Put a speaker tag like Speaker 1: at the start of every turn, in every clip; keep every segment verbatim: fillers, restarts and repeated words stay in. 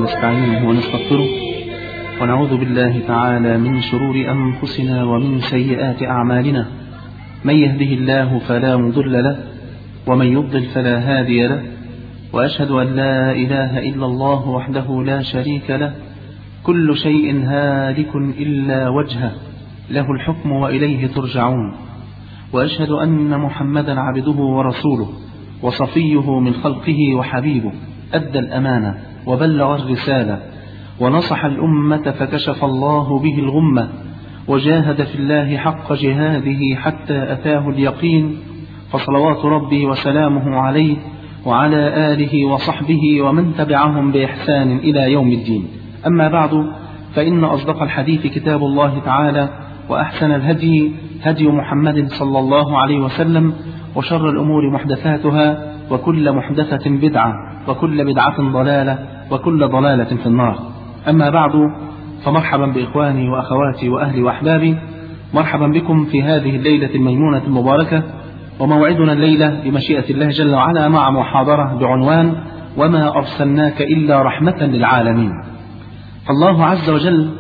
Speaker 1: ونستعينه ونستغفره، ونعوذ بالله تعالى من شرور أنفسنا ومن سيئات أعمالنا. من يهده الله فلا مضل له، ومن يضلل فلا هادي له، وأشهد أن لا إله إلا الله وحده لا شريك له، كل شيء هالك إلا وجهه، له الحكم وإليه ترجعون. وأشهد أن محمدا عبده ورسوله وصفيه من خلقه وحبيبه، أدى الأمانة وبلغ الرسالة ونصح الأمة فكشف الله به الغمة، وجاهد في الله حق جهاده حتى أتاه اليقين، فصلوات ربي وسلامه عليه وعلى آله وصحبه ومن تبعهم بإحسان إلى يوم الدين. أما بعد، فإن أصدق الحديث كتاب الله تعالى، وأحسن الهدي هدي محمد صلى الله عليه وسلم، وشر الأمور محدثاتها، وكل محدثة بدعة، وكل بدعة ضلالة، وكل ضلالة في النار. أما بعد، فمرحبا بإخواني وأخواتي وأهلي وأحبابي، مرحبا بكم في هذه الليلة الميمونة المباركة. وموعدنا الليلة بمشيئة الله جل وعلا مع محاضرة بعنوان وما أرسلناك إلا رحمة للعالمين. فالله عز وجل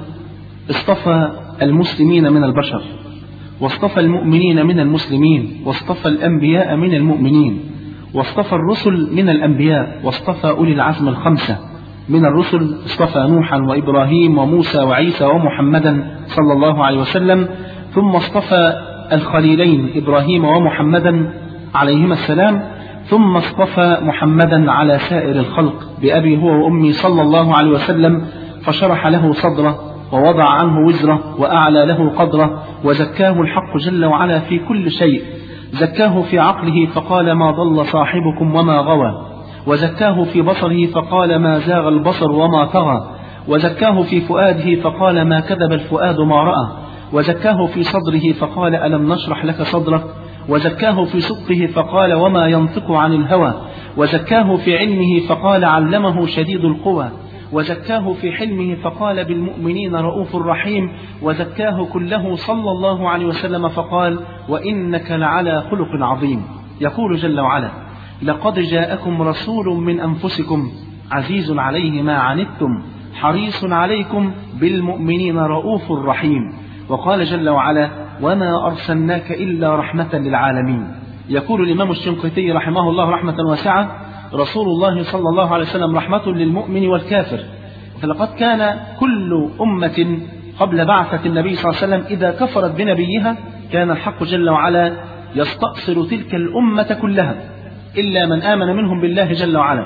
Speaker 1: اصطفى المسلمين من البشر، واصطفى المؤمنين من المسلمين، واصطفى الأنبياء من المؤمنين، واصطفى الرسل من الأنبياء، واصطفى أولي العزم الخمسة من الرسل، اصطفى نوحا وإبراهيم وموسى وعيسى ومحمدا صلى الله عليه وسلم، ثم اصطفى الخليلين إبراهيم ومحمدا عليهما السلام، ثم اصطفى محمدا على سائر الخلق بأبي هو وأمي صلى الله عليه وسلم، فشرح له صدره ووضع عنه وزره وأعلى له قدره، وزكاه الحق جل وعلا في كل شيء. زكاه في عقله فقال ما ضل صاحبكم وما غوى، وزكاه في بصره فقال ما زاغ البصر وما طغى، وزكاه في فؤاده فقال ما كذب الفؤاد ما رأى، وزكاه في صدره فقال ألم نشرح لك صدرك، وزكاه في صدقه فقال وما ينطق عن الهوى، وزكاه في علمه فقال علمه شديد القوى، وزكاه في حلمه فقال بالمؤمنين رؤوف رحيم، وزكاه كله صلى الله عليه وسلم فقال وإنك لعلى خلق عظيم. يقول جل وعلا لقد جاءكم رسول من أنفسكم عزيز عليه ما عنتم حريص عليكم بالمؤمنين رؤوف رحيم. وقال جل وعلا وما أرسلناك إلا رحمة للعالمين. يقول الإمام الشنقيطي رحمه الله رحمة واسعة رسول الله صلى الله عليه وسلم رحمة للمؤمن والكافر. فلقد كان كل أمة قبل بعثة النبي صلى الله عليه وسلم إذا كفرت بنبيها كان الحق جل وعلا يستأصل تلك الأمة كلها إلا من آمن منهم بالله جل وعلا.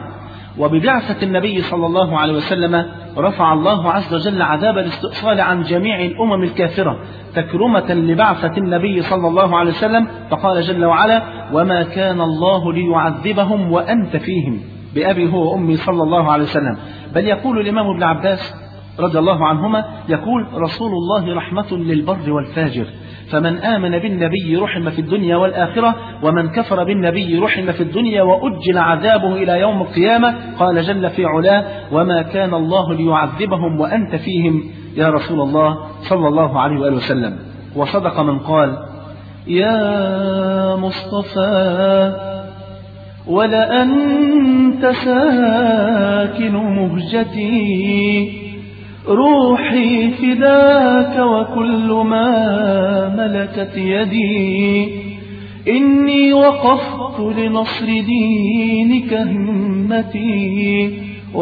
Speaker 1: وببعثة النبي صلى الله عليه وسلم رفع الله عز وجل عذاب الاستئصال عن جميع الأمم الكافرة تكرمة لبعثة النبي صلى الله عليه وسلم، فقال جل وعلا وما كان الله ليعذبهم وأنت فيهم بأبي هو وأمي صلى الله عليه وسلم. بل يقول الإمام ابن عباس رضي الله عنهما يقول رسول الله رحمة للبر والفاجر، فمن آمن بالنبي رحم في الدنيا والآخرة، ومن كفر بالنبي رحم في الدنيا وأجل عذابه إلى يوم القيامة. قال جل في علاه وما كان الله ليعذبهم وأنت فيهم يا رسول الله صلى الله عليه وآله وسلم. وصدق من قال يا مصطفى ولأنت ساكن مهجتي روحي فداك وكل ما ملكت يدي، إني وقفت لنصر دينك همتي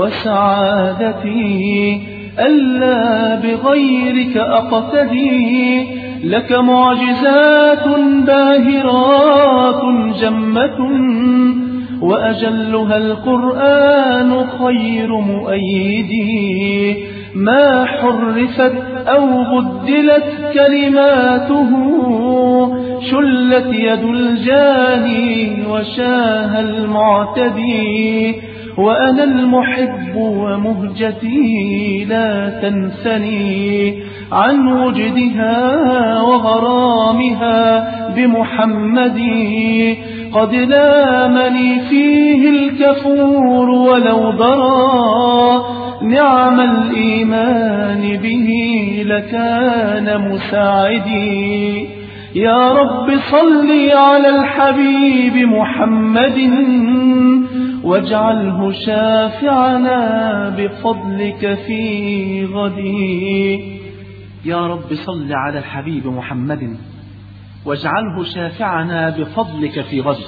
Speaker 1: وسعادتي ألا بغيرك أقتدي، لك معجزات باهرات جمة وأجلها القرآن خير مؤيدي، ما حرفت أو بدلت كلماته شلت يد الجاني وشاه المعتدي، وأنا المحب ومهجتي لا تنثني عن وجدها وغرامها بمحمد، قد لامني فيه الكفور ولو ضرى نعم الإيمان به لكان مساعدي. يا رب صل على الحبيب محمد واجعله شافعنا بفضلك في غدي. يا رب صل على الحبيب محمد واجعله شافعنا بفضلك في غدي.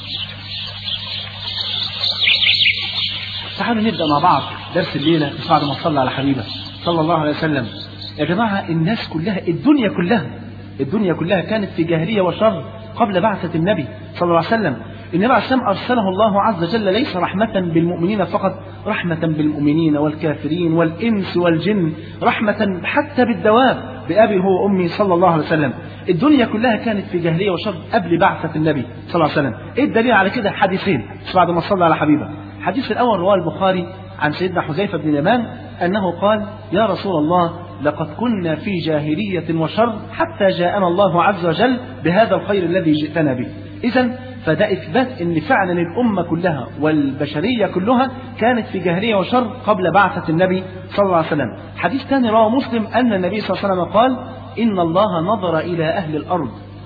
Speaker 1: تعالوا نبدأ مع بعض درس الليلة بعد ما صلى على حبيبه صلى الله عليه وسلم. يا جماعة الناس كلها، الدنيا كلها الدنيا كلها كانت في جاهلية وشر قبل بعثة النبي صلى الله عليه وسلم. النبي عليه السلام أرسله الله عز وجل ليس رحمة بالمؤمنين فقط، رحمة بالمؤمنين والكافرين والإنس والجن، رحمة حتى بالدواب بأبي هو أمي صلى الله عليه وسلم. الدنيا كلها كانت في جاهلية وشر قبل بعثة النبي صلى الله عليه وسلم. إيه الدليل على كده؟ حديثين بعد ما صلى على حبيبه. الحديث الأول رواه البخاري عن سيدنا حذيفة بن اليمان أنه قال: يا رسول الله لقد كنا في جاهلية وشر حتى جاءنا الله عز وجل بهذا الخير الذي جئتنا به. إذن فده إثبات أن فعلا الأمة كلها والبشرية كلها كانت في جاهلية وشر قبل بعثة النبي صلى الله عليه وسلم. حديث ثاني رواه مسلم أن النبي صلى الله عليه وسلم قال: إن الله نظر إلى أهل الأرض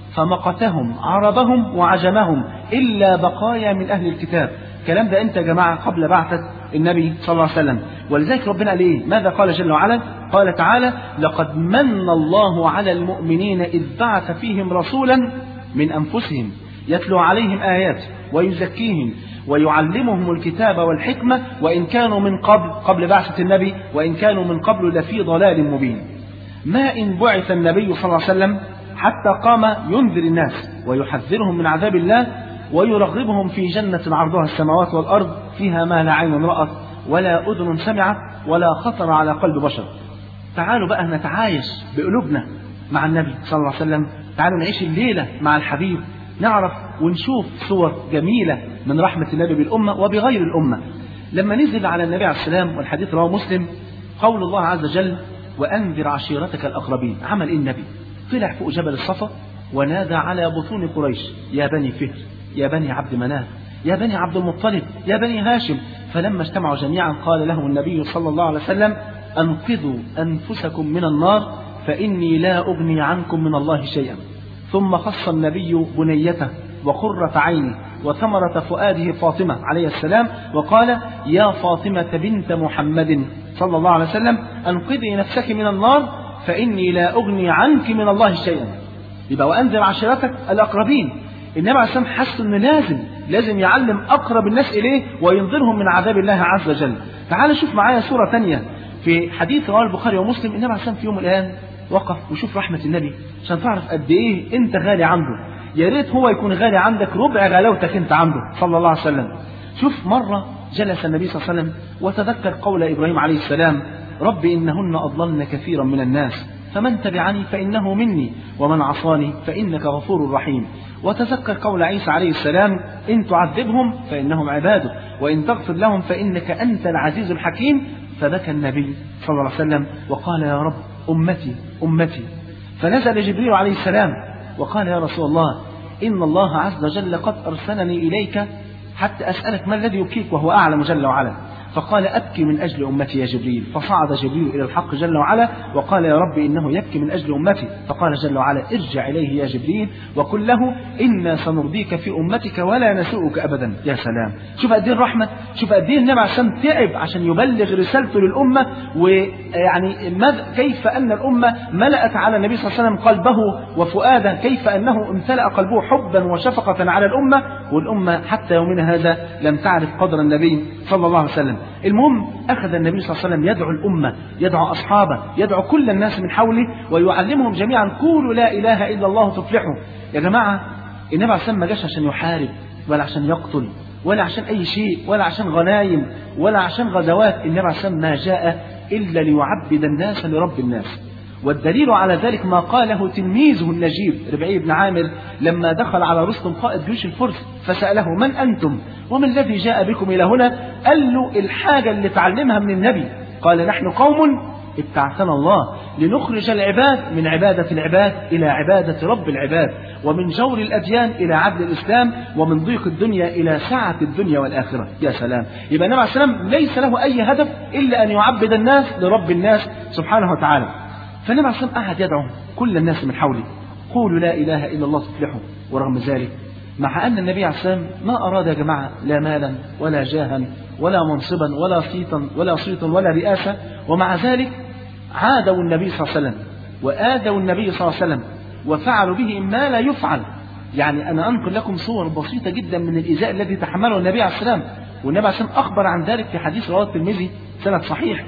Speaker 1: فمقتهم عربهم وعجمهم إلا بقايا من أهل الكتاب. الكلام ده أنت يا جماعة قبل بعثة النبي صلى الله عليه وسلم. ولذلك ربنا قال إيه؟ ماذا قال جل وعلا؟ قال تعالى: لقد من الله على المؤمنين إذ بعث فيهم رسولا من أنفسهم يتلو عليهم آيات ويزكيهم ويعلمهم الكتاب والحكمة وإن كانوا من قبل قبل بعثة النبي وإن كانوا من قبل لفي ضلال مبين. ما إن بعث النبي صلى الله عليه وسلم حتى قام ينذر الناس ويحذرهم من عذاب الله ويرغبهم في جنة عرضها السماوات والأرض فيها ما لا عين رأت ولا أذن سمعت ولا خطر على قلب بشر. تعالوا بقى نتعايش بقلوبنا مع النبي صلى الله عليه وسلم. تعالوا نعيش الليلة مع الحبيب، نعرف ونشوف صور جميلة من رحمة النبي بالأمة وبغير الأمة. لما نزل على النبي عليه السلام، والحديث رواه مسلم، قول الله عز وجل: وأنذر عشيرتك الأقربين. عمل إيه النبي؟ طلع فوق جبل الصفا ونادى على بطون قريش: يا بني فهر، يا بني عبد مناف، يا بني عبد المطلب، يا بني هاشم. فلما اجتمعوا جميعا قال لهم النبي صلى الله عليه وسلم: أنقذوا أنفسكم من النار فإني لا أغني عنكم من الله شيئا. ثم خص النبي بنيته وقرة عينه وثمرة فؤاده فاطمة عليه السلام وقال: يا فاطمة بنت محمد صلى الله عليه وسلم أنقذي نفسك من النار فإني لا أغني عنك من الله شيئا. يبقى وأنذر عشيرتك الأقربين. النبي عليه السلام حس أنه لازم لازم يعلم أقرب الناس إليه وينذرهم من عذاب الله عز وجل. تعال شوف معايا صورة ثانية في حديث رواه البخاري ومسلم. النبي عليه السلام في يوم الآن وقف وشوف رحمة النبي عشان تعرف قد إيه أنت غالي عنده. يا ريت هو يكون غالي عندك ربع غلاوتك أنت عنده صلى الله عليه وسلم. شوف مرة جلس النبي صلى الله عليه وسلم وتذكر قول إبراهيم عليه السلام: رب إنهن أضللن كثيرا من الناس فمن تبعني فإنه مني ومن عصاني فإنك غفور رحيم. وتذكر قول عيسى عليه السلام: إن تعذبهم فإنهم عبادك وإن تغفر لهم فإنك أنت العزيز الحكيم. فبكى النبي صلى الله عليه وسلم وقال: يا رب أمتي أمتي. فنزل جبريل عليه السلام وقال: يا رسول الله إن الله عز وجل قد أرسلني إليك حتى أسألك ما الذي يبكيك وهو أعلم جل وعلا. فقال: أبكي من أجل أمتي يا جبريل. فصعد جبريل إلى الحق جل وعلا وقال: يا رب إنه يبكي من أجل أمتي. فقال جل وعلا: ارجع إليه يا جبريل وقل له إنا سنرضيك في أمتك ولا نسوءك أبدا. يا سلام، شوف قد ايه الرحمة، شوف قد ايه النبي عشان تعب عشان يبلغ رسالته للأمة. ويعني كيف أن الأمة ملأت على النبي صلى الله عليه وسلم قلبه وفؤاده، كيف أنه امتلأ قلبه حبا وشفقة على الأمة، والأمة حتى يومنا هذا لم تعرف قدر النبي صلى الله عليه وسلم. المهم أخذ النبي صلى الله عليه وسلم يدعو الأمة، يدعو أصحابه، يدعو كل الناس من حوله ويعلمهم جميعا: قولوا لا إله إلا الله تفلحوا. يا جماعة النبي عليه السلام ما جاش عشان يحارب ولا عشان يقتل ولا عشان أي شيء ولا عشان غنايم ولا عشان غزوات. النبي عليه السلام ما جاء إلا ليعبد الناس لرب الناس. والدليل على ذلك ما قاله تلميذه النجيب ربعي بن عامر لما دخل على رستم قائد جيوش الفرس فسأله: من أنتم وما الذي جاء بكم إلى هنا؟ قال له الحاجة اللي تعلمها من النبي. قال: نحن قوم ابتعثنا الله لنخرج العباد من عبادة العباد إلى عبادة رب العباد، ومن جور الأديان إلى عدل الإسلام، ومن ضيق الدنيا إلى سعة الدنيا والآخرة. يا سلام، يبقى النبي عليه السلام ليس له أي هدف إلا أن يعبد الناس لرب الناس سبحانه وتعالى. فالنبي عليه السلام قعد يدعو كل الناس من حوله: قولوا لا إله إلا الله تفلحوا. ورغم ذلك مع أن النبي عليه السلام ما أراد يا جماعة لا مالا ولا جاها ولا منصبا ولا صيتا ولا صيتا ولا رئاسة، ومع ذلك عادوا النبي صلى الله عليه وسلم وآذوا النبي صلى الله عليه وسلم وفعلوا به ما لا يفعل. يعني أنا أنقل لكم صور بسيطة جدا من الإيذاء الذي تحمله النبي عليه السلام، والنبي عليه السلام أخبر عن ذلك في حديث رواه الترمذي سند صحيح.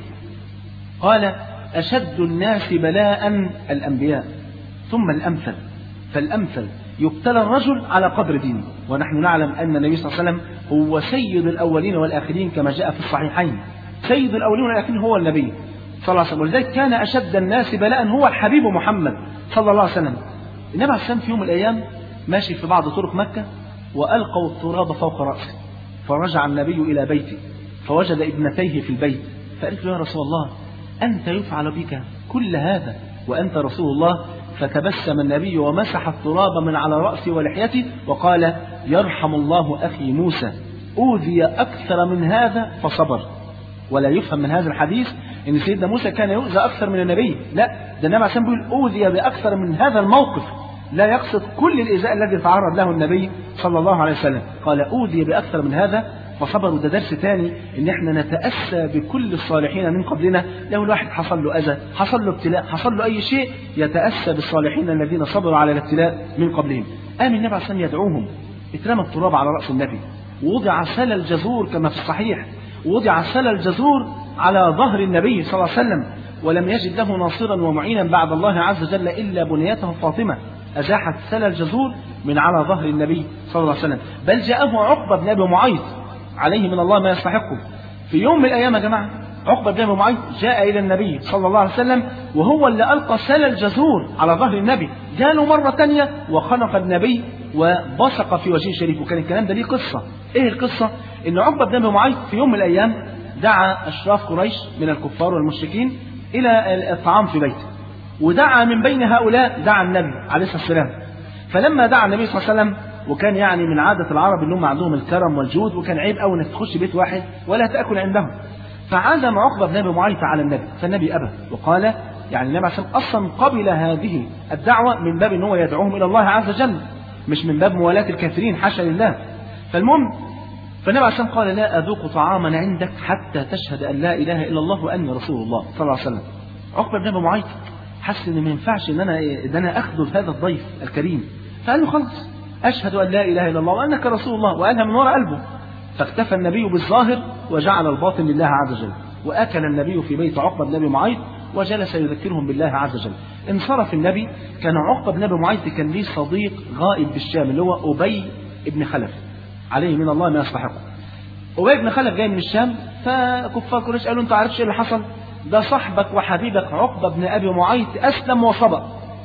Speaker 1: قال: أشد الناس بلاء الأنبياء ثم الأمثل فالأمثل، يبتلى الرجل على قدر دينه. ونحن نعلم أن النبي صلى الله عليه وسلم هو سيد الأولين والآخرين كما جاء في الصحيحين، سيد الأولين والآخرين هو النبي صلى الله عليه وسلم، ولذلك كان أشد الناس بلاء هو الحبيب محمد صلى الله عليه وسلم. النبي عليه السلام في يوم من الأيام ماشي في بعض طرق مكة وألقوا التراب فوق رأسه، فرجع النبي إلى بيته فوجد ابنتيه في البيت، فقالت له: يا رسول الله، أنت يفعل بك كل هذا وأنت رسول الله؟ فتبسم النبي ومسح التراب من على رأسه ولحيته وقال: يرحم الله أخي موسى، أوذي أكثر من هذا فصبر. ولا يفهم من هذا الحديث أن سيدنا موسى كان يؤذى أكثر من النبي، لا، ده النبي عشان بيقول أوذي بأكثر من هذا الموقف، لا يقصد كل الإيذاء الذي تعرض له النبي صلى الله عليه وسلم. قال: أوذي بأكثر من هذا فصبر. وده درس ثاني، ان احنا نتأسى بكل الصالحين من قبلنا. لو الواحد حصل له أذى، حصل له ابتلاء، حصل له أي شيء، يتأسى بالصالحين الذين صبروا على الابتلاء من قبلهم. قام النبي عليه الصلاة والسلام يدعوهم، اترمى التراب على رأس النبي، ووضع سل الجزور كما في الصحيح، ووضع سل الجزور على ظهر النبي صلى الله عليه وسلم، ولم يجد له ناصرا ومعينا بعد الله عز وجل إلا بنيته فاطمة، أزاحت سل الجزور من على ظهر النبي صلى الله عليه وسلم. بل جاءه عقبة بن أبي معيط عليه من الله ما يستحقه. في يوم من الأيام يا جماعة عقبة بن أبي معيط جاء إلى النبي صلى الله عليه وسلم، وهو اللي ألقى سل الجزور على ظهر النبي. جاء مرة تانية وخنق النبي وبصق في وجهه الشريف. وكان الكلام ده ليه قصة. إيه القصة؟ إن عقبة بن أبي معيط في يوم من الأيام دعا أشراف قريش من الكفار والمشركين إلى الطعام في بيته، ودعا من بين هؤلاء دعا النبي عليه الصلاة والسلام. فلما دعا النبي صلى الله عليه وسلم، وكان يعني من عادة العرب انهم عندهم الكرم والجود، وكان عيب قوي انك تخش بيت واحد ولا تاكل عندهم، فعزم عقبة بن أبي معيط على النبي، فالنبي ابى وقال، يعني النبي عليه اصلا قبل هذه الدعوه من باب ان هو يدعوهم الى الله عز وجل، مش من باب موالاه الكافرين، حاشا لله. فالمهم فالنبي عليه الصلاه قال: لا اذوق طعاما عندك حتى تشهد ان لا اله الا الله واني رسول الله صلى الله عليه وسلم. عقبة بن أبي معيط حس ان ما ينفعش ان انا ان انا اخذل هذا الضيف الكريم، فقال له: خلاص، أشهد أن لا إله إلا الله وأنك رسول الله، وقالها من وراء قلبه. فاكتفى النبي بالظاهر وجعل الباطن لله عز وجل. وأكل النبي في بيت عقبة بن أبي معيط وجلس يذكرهم بالله عز وجل. انصرف النبي. كان عقبة بن أبي معيط كان ليه صديق غائب بالشام اللي هو أبي بن خلف عليه من الله ما يستحقه. أبي بن خلف جاي من الشام، فكفار قريش قالوا: أنت عارفش إيه اللي حصل؟ ده صاحبك وحبيبك عقبة بن أبي معيط أسلم وصبأ.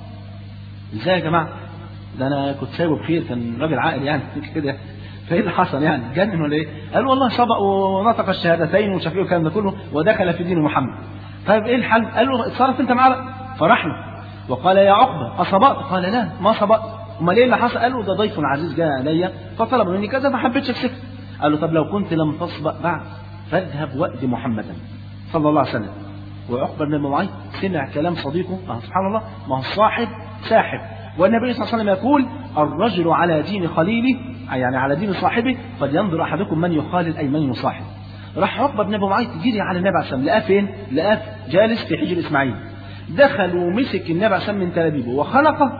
Speaker 1: إزاي يا جماعة؟ ده انا كنت سايبه بخير، كان راجل عاقل يعني كده. فايه اللي حصل يعني؟ جنن ولا ايه؟ قال: والله سبق ونطق الشهادتين ومش عارف ايه والكلام ده كله ودخل في دين محمد. طيب ايه الحل؟ قال له: اتصرف انت معاه. فرح له وقال: يا عقبه اصبأت؟ قال: لا ما صبأت. امال ايه اللي حصل؟ قال له: ده ضيف عزيز جاء عليا فطلب مني كذا ما حبيتش اكسفه. قال له: طب لو كنت لم تصبأ بعد فاذهب وأد محمدا صلى الله عليه وسلم. وعقبه بن أبي معيط سمع كلام صديقه. اه سبحان الله، ما هو الصاحب ساحب. والنبي صلى الله عليه وسلم يقول: الرجل على دين خليله، يعني على دين صاحبه، فلينظر احدكم من يخالل اي من يصاحب. راح عقبه بن ابي معيط جري على النبي عليه الصلاه والسلام، لقاه فين؟ لقاه جالس في حجر اسماعيل. دخل ومسك النبي عليه الصلاه والسلام من تلابيبه وخنقه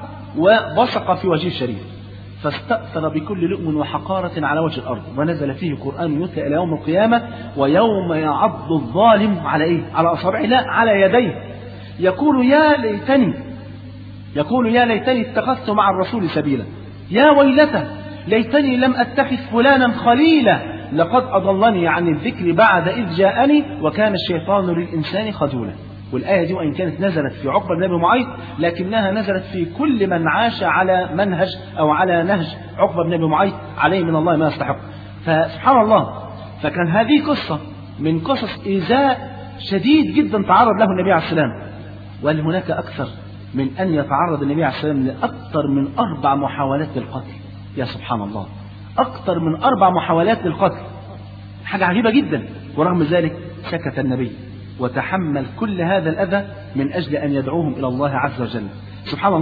Speaker 1: وبصق في وجهه الشريف، فاستأثر بكل لؤم وحقارة على وجه الأرض، ونزل فيه قرآن يتلى إلى يوم القيامة: ويوم يعض الظالم على إيه؟ على أصابعه، لا على يديه، يقول: يا ليتني يقول يا ليتني اتخذت مع الرسول سبيلا، يا ويلته ليتني لم أتخذ فلانا خليلا، لقد أضلني عن الذكر بعد إذ جاءني وكان الشيطان للإنسان خذولا. والآية دي وإن كانت نزلت في عقبة بن أبي معيط، لكنها نزلت في كل من عاش على منهج أو على نهج عقبة بن أبي معيط عليه من الله ما يستحق. فسبحان الله، فكان هذه قصة من قصص إيذاء شديد جدا تعرض له النبي عليه السلام. وهل هناك أكثر من أن يتعرض النبي عليه السلام لأكثر من أربع محاولات للقتل؟ يا سبحان الله، أكثر من أربع محاولات للقتل، حاجة عجيبة جدا. ورغم ذلك سكت النبي وتحمل كل هذا الأذى من أجل أن يدعوهم إلى الله عز وجل. سبحان الله،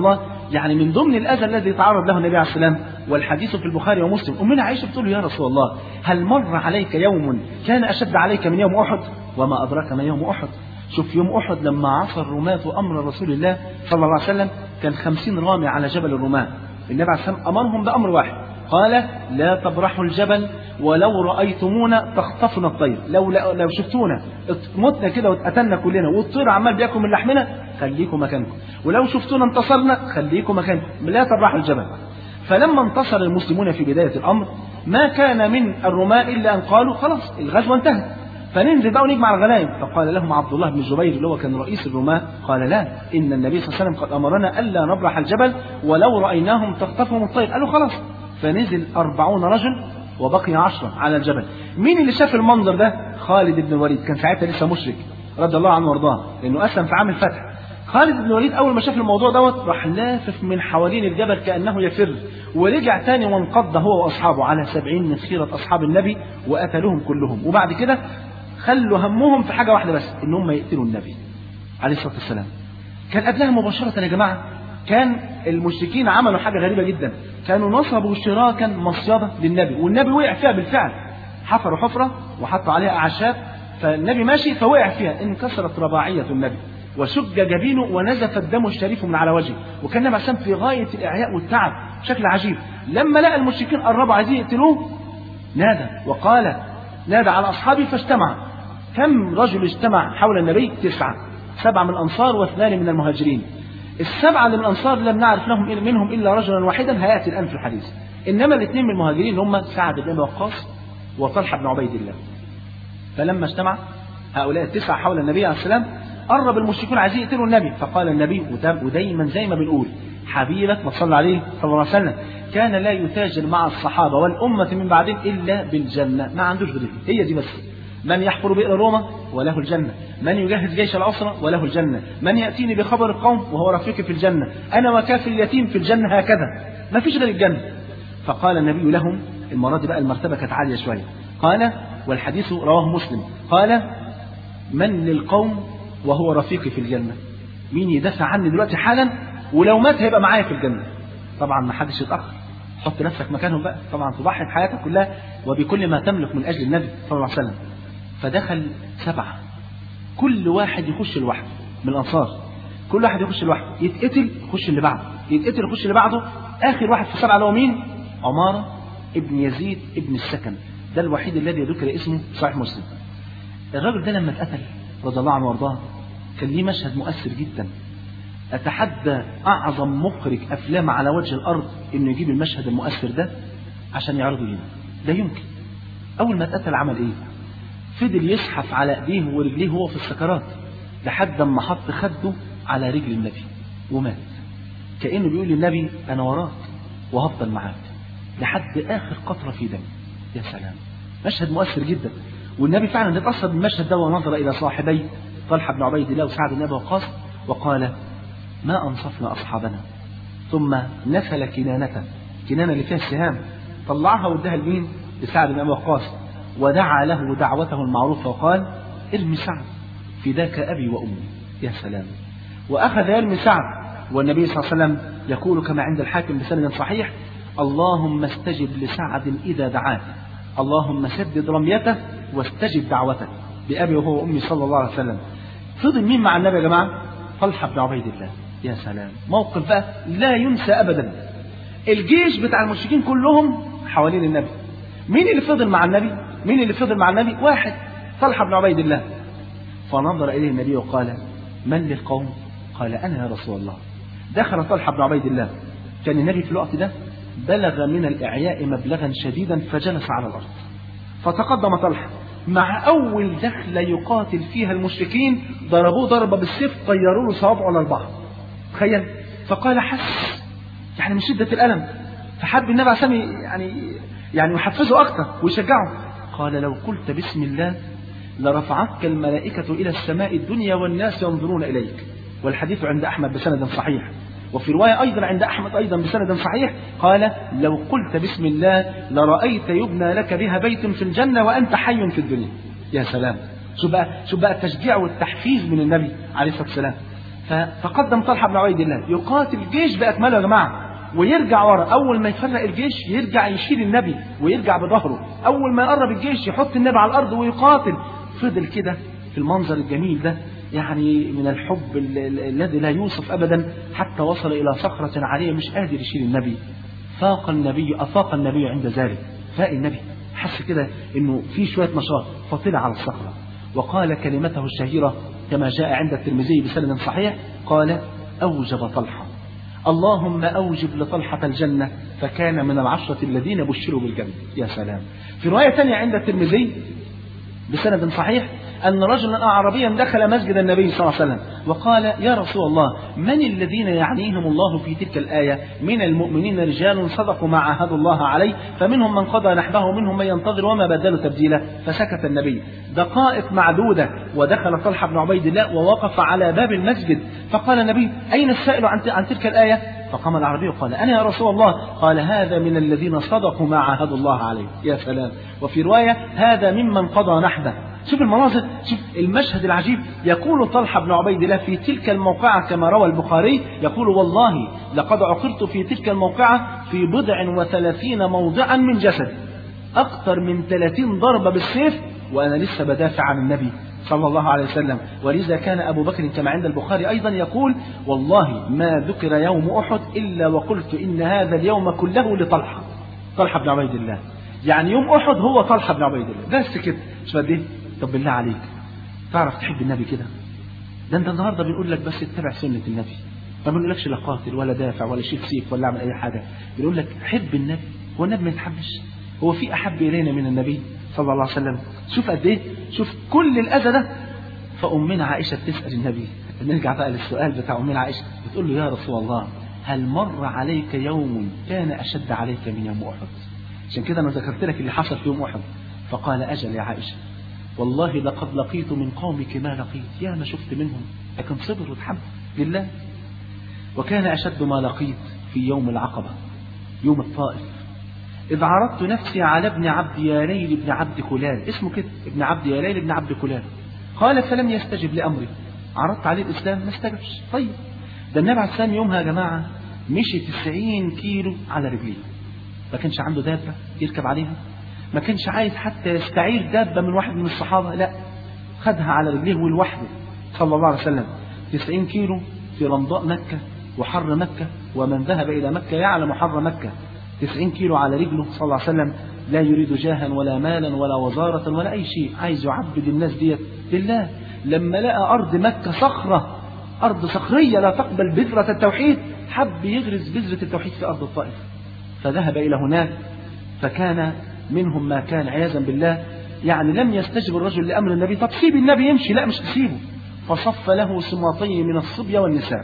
Speaker 1: يعني من ضمن الأذى الذي تعرض له النبي عليه السلام، والحديث في البخاري ومسلم، أمنا عائشة بتقول له يا رسول الله هل مر عليك يوم كان أشد عليك من يوم أحد؟ وما أدراك ما يوم أحد. شوف يوم أحد لما عصى الرماة أمر رسول الله صلى الله عليه وسلم، كان خمسين رامي على جبل الرماة، النبي عليه السلام أمرهم بأمر واحد، قال لا تبرحوا الجبل ولو رأيتمونا تخطفنا الطير، لو لو شفتونا متنا كده واتقتلنا كلنا والطير عمال بياكل من لحمنا خليكم مكانكم، ولو شفتونا انتصرنا خليكم مكانكم، لا تبرحوا الجبل. فلما انتصر المسلمون في بداية الأمر ما كان من الرماة إلا أن قالوا خلاص الغزوة انتهت، فننزل بقى ونجمع الغنائم. فقال لهم عبد الله بن جبير اللي هو كان رئيس الرماة، قال لا، إن النبي صلى الله عليه وسلم قد أمرنا ألا نبرح الجبل ولو رأيناهم تخطفهم الطير. قالوا خلاص. فنزل أربعون رجل وبقي عشرة على الجبل. مين اللي شاف المنظر ده؟ خالد بن الوليد، كان ساعتها لسه مشرك رضي الله عنه وارضاه، لأنه أسلم في عام الفتح. خالد بن الوليد أول ما شاف الموضوع دوت راح لافف من حوالين الجبل كأنه يفر، ورجع تاني وانقض هو وأصحابه على سبعين من خيرة أصحاب النبي وقتلوهم كلهم. وبعد كده خلوا همهم في حاجة واحدة بس، إن هم يقتلوا النبي عليه الصلاة والسلام. كان قبلها مباشرة يا جماعة كان المشركين عملوا حاجة غريبة جدا، كانوا نصبوا شراكا مصيدة للنبي، والنبي وقع فيها بالفعل، حفروا حفرة وحطوا عليها أعشاب، فالنبي ماشي فوقع فيها، انكسرت رباعية النبي وشج جبينه ونزف الدم الشريف من على وجهه، وكان النبي عليه في غاية الإعياء والتعب بشكل عجيب. لما لقى المشركين قربوا عايزين يقتلوه نادى وقال نادى على أصحابه فاجتمع. كم رجل اجتمع حول النبي؟ تسعة، سبعة من الأنصار واثنان من المهاجرين. السبعة من الأنصار لم نعرف لهم منهم إلا رجلا واحدا هيأتي الآن في الحديث، إنما الاثنين من المهاجرين هم سعد بن أبي وقاص وطلحة بن عبيد الله. فلما اجتمع هؤلاء التسعة حول النبي عليه السلام قرب المشركون عايزين يقتلوا النبي، فقال النبي ودايما زي ما بنقول حبيبك ما صلى عليه صلى الله عليه وسلم كان لا يتاجر مع الصحابة والأمة من بعدهم إلا بالجنة، ما عندوش غير هي دي بس. من يحفر بئر روما وله الجنة، من يجهز جيش العسرة وله الجنة، من يأتيني بخبر القوم وهو رفيقي في الجنة، أنا وكافل اليتيم في الجنة، هكذا ما فيش غير الجنة. فقال النبي لهم، المرة دي بقى المرتبة كانت عالية شوية، قال والحديث رواه مسلم، قال من للقوم وهو رفيقي في الجنة، مين يدافع عني دلوقتي حالا ولو مات هيبقى معايا في الجنة. طبعا ما حدش يتأخر، حط نفسك مكانهم بقى، طبعا تضحي بحياتك كلها وبكل ما تملك من أجل النبي صلى الله عليه وسلم. فدخل سبعة، كل واحد يخش لوحده من الأنصار، كل واحد يخش لوحده، يتقتل يخش اللي بعده، يتقتل يخش اللي بعده. آخر واحد في السبعة اللي هو مين؟ عمارة ابن يزيد ابن السكن، ده الوحيد الذي ذكر اسمه في صحيح مسلم. الراجل ده لما اتقتل رضي الله عنه وارضاه كان ليه مشهد مؤثر جدا، أتحدى أعظم مخرج أفلام على وجه الأرض إنه يجيب المشهد المؤثر ده عشان يعرضه لنا. ده يمكن. أول ما اتقتل عمل إيه؟ فضل يزحف على ايديه ورجليه وهو في السكرات لحد ما حط خده على رجل النبي ومات، كأنه بيقول للنبي أنا وراك وهفضل معاك لحد آخر قطرة في دم. يا سلام، مشهد مؤثر جدا. والنبي فعلا اتأثر بالمشهد ده ونظر إلى صاحبيه طلحة بن عبيد الله وسعد بن أبي وقاص وقال ما أنصفنا أصحابنا، ثم نفل كنانته، كنانة اللي فيها السهام، طلعها وادها لمين؟ لسعد بن أبي وقاص، ودعا له دعوته المعروفة وقال ارمي سعد فداك أبي وأمي. يا سلام. وأخذ يرمي سعد والنبي صلى الله عليه وسلم يقول كما عند الحاكم بسند صحيح اللهم استجب لسعد إذا دعاك، اللهم سدد رميته واستجب دعوته بأبي وهو وأمي صلى الله عليه وسلم. فضل مين مع النبي يا جماعة؟ طلحة بن عبيد الله. يا سلام، موقف بقى لا ينسى أبدا. الجيش بتاع المشركين كلهم حوالين النبي، مين اللي فضل مع النبي؟ مين اللي فضل مع النبي؟ واحد، طلحة بن عبيد الله. فنظر إليه النبي وقال من للقوم؟ قال أنا يا رسول الله. دخل طلحة بن عبيد الله، كان النبي في الوقت ده بلغ من الإعياء مبلغا شديدا فجلس على الأرض. فتقدم طلحة مع أول دخلة يقاتل فيها المشركين ضربوه ضربة بالسيف طيروا له صوابعه الأربعة، تخيل. فقال حس يعني من شدة الألم، فحب النبي عليه الصلاة والسلام يعني يعني يحفزه أكثر ويشجعه. قال لو قلت بسم الله لرفعتك الملائكة إلى السماء الدنيا والناس ينظرون إليك. والحديث عند أحمد بسند صحيح، وفي رواية أيضا عند أحمد أيضا بسند صحيح قال لو قلت بسم الله لرأيت يبنى لك بها بيت في الجنة وأنت حي في الدنيا. يا سلام، شو بقى, شو بقى التشجيع والتحفيز من النبي عليه الصلاة والسلام.
Speaker 2: فتقدم طلحة بن عبيد الله يقاتل الجيش بأكمله يا جماعة، ويرجع ورا. أول ما يفرق الجيش يرجع يشيل النبي ويرجع بظهره، أول ما يقرب الجيش يحط النبي على الأرض ويقاتل. فضل كده في المنظر الجميل ده يعني من الحب الذي لا يوصف أبدا، حتى وصل إلى صخرة عالية مش قادر يشيل النبي. فاق النبي أفاق النبي عند ذلك، فاق النبي حس كده إنه في شوية نشاط، فطلع على الصخرة وقال كلمته الشهيرة كما جاء عند الترمذي بسند صحيح، قال: أوجب طلحة، اللهم أوجب لطلحة الجنة، فكان من العشرة الذين بشروا بالجنة. يا سلام. في رواية ثانية عند الترمذي بسند صحيح أن رجلا أعرابيا دخل مسجد النبي صلى الله عليه وسلم وقال: يا رسول الله، من الذين يعنيهم الله في تلك الآية؟ من المؤمنين رجال صدقوا ما عاهدوا الله عليه، فمنهم من قضى نحبه ومنهم من ينتظر وما بدلوا تبديلا. فسكت النبي دقائق معدودة، ودخل طلحة بن عبيد الله ووقف على باب المسجد، فقال النبي: أين السائل عن تلك الآية؟ فقام العربي وقال: أنا يا رسول الله. قال: هذا من الذين صدقوا ما عاهدوا الله عليه. يا سلام. وفي رواية: هذا ممن قضى نحبه. شوف المناظر، شوف المشهد العجيب. يقول طلحة بن عبيد الله في تلك الموقعة كما روى البخاري، يقول: والله لقد عقرت في تلك الموقعة في بضع وثلاثين موضعا من جسد، أكثر من ثلاثين ضربة بالسيف وأنا لسه بدافع عن النبي صلى الله عليه وسلم. ولذا كان أبو بكر كما عند البخاري أيضا يقول: والله ما ذكر يوم أحد إلا وقلت إن هذا اليوم كله لطلحة. طلحة بن عبيد الله، يعني يوم أحد هو طلحة بن عبيد الله بس كده. مش بديه. طب بالله عليك، تعرف تحب النبي كده؟ ده انت النهارده بنقول لك بس اتبع سنة النبي، ما بنقولكش لا قاتل ولا دافع ولا شيل سيف ولا اعمل اي حاجة، بنقول لك حب النبي. هو النبي ما يتحبش؟ هو في احب الينا من النبي صلى الله عليه وسلم؟ شوف قد ايه، شوف كل الاذى ده. فامنا عائشة بتسأل النبي، نرجع بقى للسؤال بتاع امنا عائشة، بتقول له: يا رسول الله، هل مر عليك يوم كان اشد عليك من يوم احد؟ عشان كده انا ذكرت لك اللي حصل في يوم احد. فقال: اجل يا عائشة، والله لقد لقيت من قومك ما لقيت، يا ما شفت منهم، لكن صبر وتحب لله. وكان أشد ما لقيت في يوم العقبة، يوم الطائف، إذ عرضت نفسي على ابن عبد ياليل ابن عبد كلال، اسمه كده ابن عبد ياليل ابن عبد كلال، قال فلم يستجب لأمري. عرضت عليه الإسلام ما استجبش. طيب ده النبي عليه السلام يومها يا جماعة مشي تسعين كيلو على رجليه، ما كانش عنده دابة يركب عليها، ما كانش عايز حتى يستعير دابة من واحد من الصحابة، لا، خدها على رجليه ولوحده صلى الله عليه وسلم. تسعين كيلو في رمضاء مكة وحر مكة، ومن ذهب إلى مكة يعلم حر مكة. تسعين كيلو على رجله صلى الله عليه وسلم، لا يريد جاها ولا مالا ولا وزارة ولا أي شيء، عايز يعبد الناس ديت لله. لما لقى أرض مكة صخرة، أرض صخرية لا تقبل بذرة التوحيد، حب يغرز بذرة التوحيد في أرض الطائف، فذهب إلى هناك، فكان منهم ما كان عياذا بالله، يعني لم يستجب الرجل لأمر النبي. طب سيب النبي يمشي، لا مش تسيبه. فصف له سماطين من الصبية والنساء،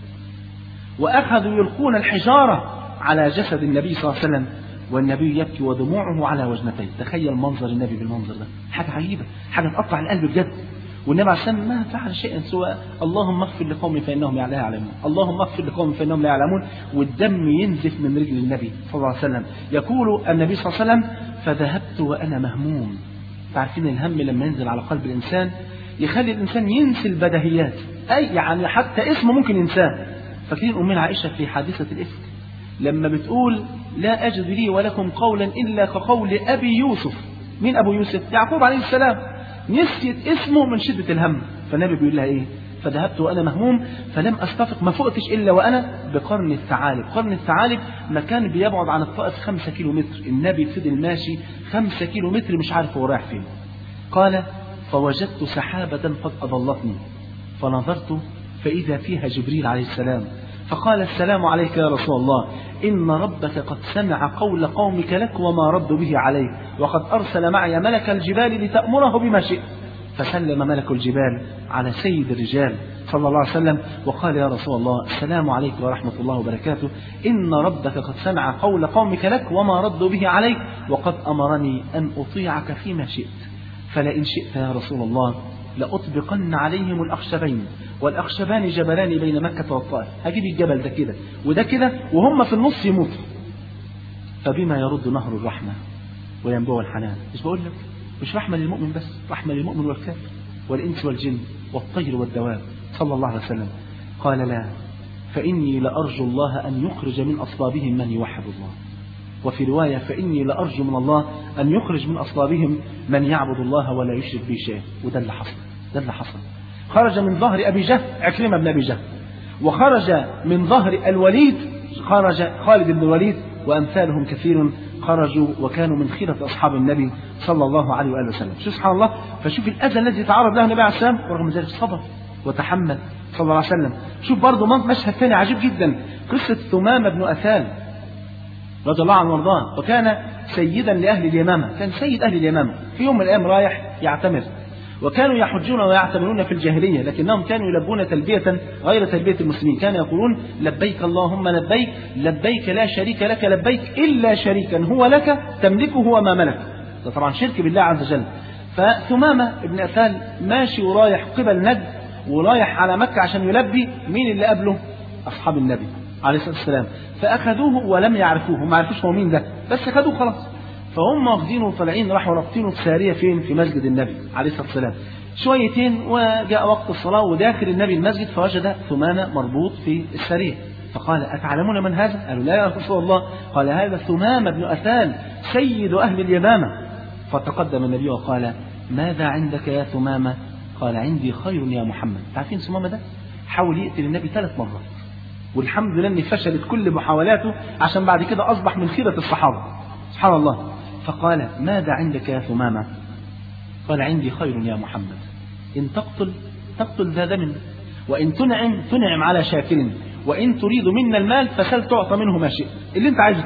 Speaker 2: وأخذوا يلقون الحجارة على جسد النبي صلى الله عليه وسلم، والنبي يبكي ودموعه على وجنتيه. تخيل منظر النبي بالمنظر ده، حاجة عجيبة، حاجة تقطع القلب بجد. والنبي عليه السلام ما فعل شيئا سوى اللهم اغفر لقوم فإنهم لا يعلمون، اللهم اغفر لقوم فإنهم لا يعلمون، والدم ينزف من رجل النبي صلى الله عليه وسلم. يقول النبي صلى الله عليه وسلم: فذهبت وأنا مهموم. تعرفين الهم لما ينزل على قلب الإنسان يخلي الإنسان ينسي البديهيات، أي يعني حتى اسمه ممكن ينساه. فاكرين أمنا عائشة في حادثة الإفك لما بتقول: لا أجد لي ولكم قولا إلا كقول أبي يوسف. مين أبو يوسف؟ يعقوب عليه السلام. نسيت اسمه من شدة الهم، فالنبي بيقول لها إيه؟ فذهبت وأنا مهموم فلم أستفق، ما فقتش إلا وأنا بقرن الثعالب. قرن الثعالب مكان بيبعد عن الطائف خمسة كيلو متر، النبي فضل ماشي خمسة كيلو متر مش عارف هو رايح فين. قال: فوجدت سحابة قد أضلتني، فنظرت فإذا فيها جبريل عليه السلام، فقال: السلام عليك يا رسول الله، إن ربك قد سمع قول قومك لك وما ردوا به عليك، وقد أرسل معي ملك الجبال لتأمره بما شئت. فسلم ملك الجبال على سيد الرجال صلى الله عليه وسلم وقال: يا رسول الله، السلام عليك ورحمة الله وبركاته، إن ربك قد سمع قول قومك لك وما ردوا به عليك، وقد أمرني أن أطيعك فيما شئت، فلئن شئت يا رسول الله لأطبقن عليهم الأخشبين، والأخشبان جبلان بين مكة والطائف، هجيب الجبل ده كده وده كده وهم في النص يموتوا، فبما يرد نهر الرحمة وينبوع الحنان. مش بقول لك مش رحمة للمؤمن بس، رحمة للمؤمن والكافر والإنس والجن والطير والدواب صلى الله عليه وسلم. قال لا، فإني لأرجو الله أن يخرج من أصلابهم من يوحد الله. وفي رواية فإني لأرجو من الله أن يخرج من أصلابهم من يعبد الله ولا يشرك به شيئا. وده اللي حصل، ده اللي حصل. خرج من ظهر أبي جهل عكرمة بن أبي جهل، وخرج من ظهر الوليد خرج خالد بن الوليد، وأمثالهم كثير خرجوا وكانوا من خيرة أصحاب النبي صلى الله عليه وآله وسلم. شو سبحان الله. فشوف الأذى الذي تعرض له النبي عليه السلام، ورغم ذلك صبر وتحمل صلى الله عليه وسلم. شوف برضه مشهد ثاني عجيب جدا، قصة ثمامة بن أثال رضي الله عنه وارضاه، وكان سيدا لأهل اليمامة، كان سيد أهل اليمامة. في يوم من الأيام رايح يعتمر، وكانوا يحجون ويعتمرون في الجاهلية، لكنهم كانوا يلبون تلبية غير تلبية المسلمين. كانوا يقولون لبيك اللهم لبيك، لبيك لا شريك لك لبيك إلا شريكا هو لك تملكه وما ملك. ده طبعا شرك بالله عز وجل. فثمامة ابن أثال ماشي ورايح قبل نجد، ورايح على مكة عشان يلبي. مين اللي قبله؟ أصحاب النبي عليه الصلاة والسلام. فأخذوه ولم يعرفوه، ما عرفوش هو مين ده، بس أخذوه خلاص. فهم واخدينه وطالعين، راحوا رابطينه في سارية فين؟ في مسجد النبي عليه الصلاة والسلام. شويتين وجاء وقت الصلاة وداخل النبي المسجد، فوجد ثمامة مربوط في السارية. فقال أتعلمون من هذا؟ قالوا لا يا رسول الله. قال هذا ثمامة بن أثال سيد أهل اليمامة. فتقدم النبي وقال ماذا عندك يا ثمامة؟ قال عندي خير يا محمد. تعرفين ثمامة ده حاول يقتل النبي ثلاث مرات، والحمد لله ان فشلت كل محاولاته، عشان بعد كده أصبح من خيرة الصحابة سبحان الله. فقال ماذا عندك يا ثمامة؟ قال عندي خير يا محمد، إن تقتل تقتل ذا دم، وإن تنعم تنعم على شاكر، وإن تريد منا المال فسل تعطى منه ما شئت، اللي انت عايز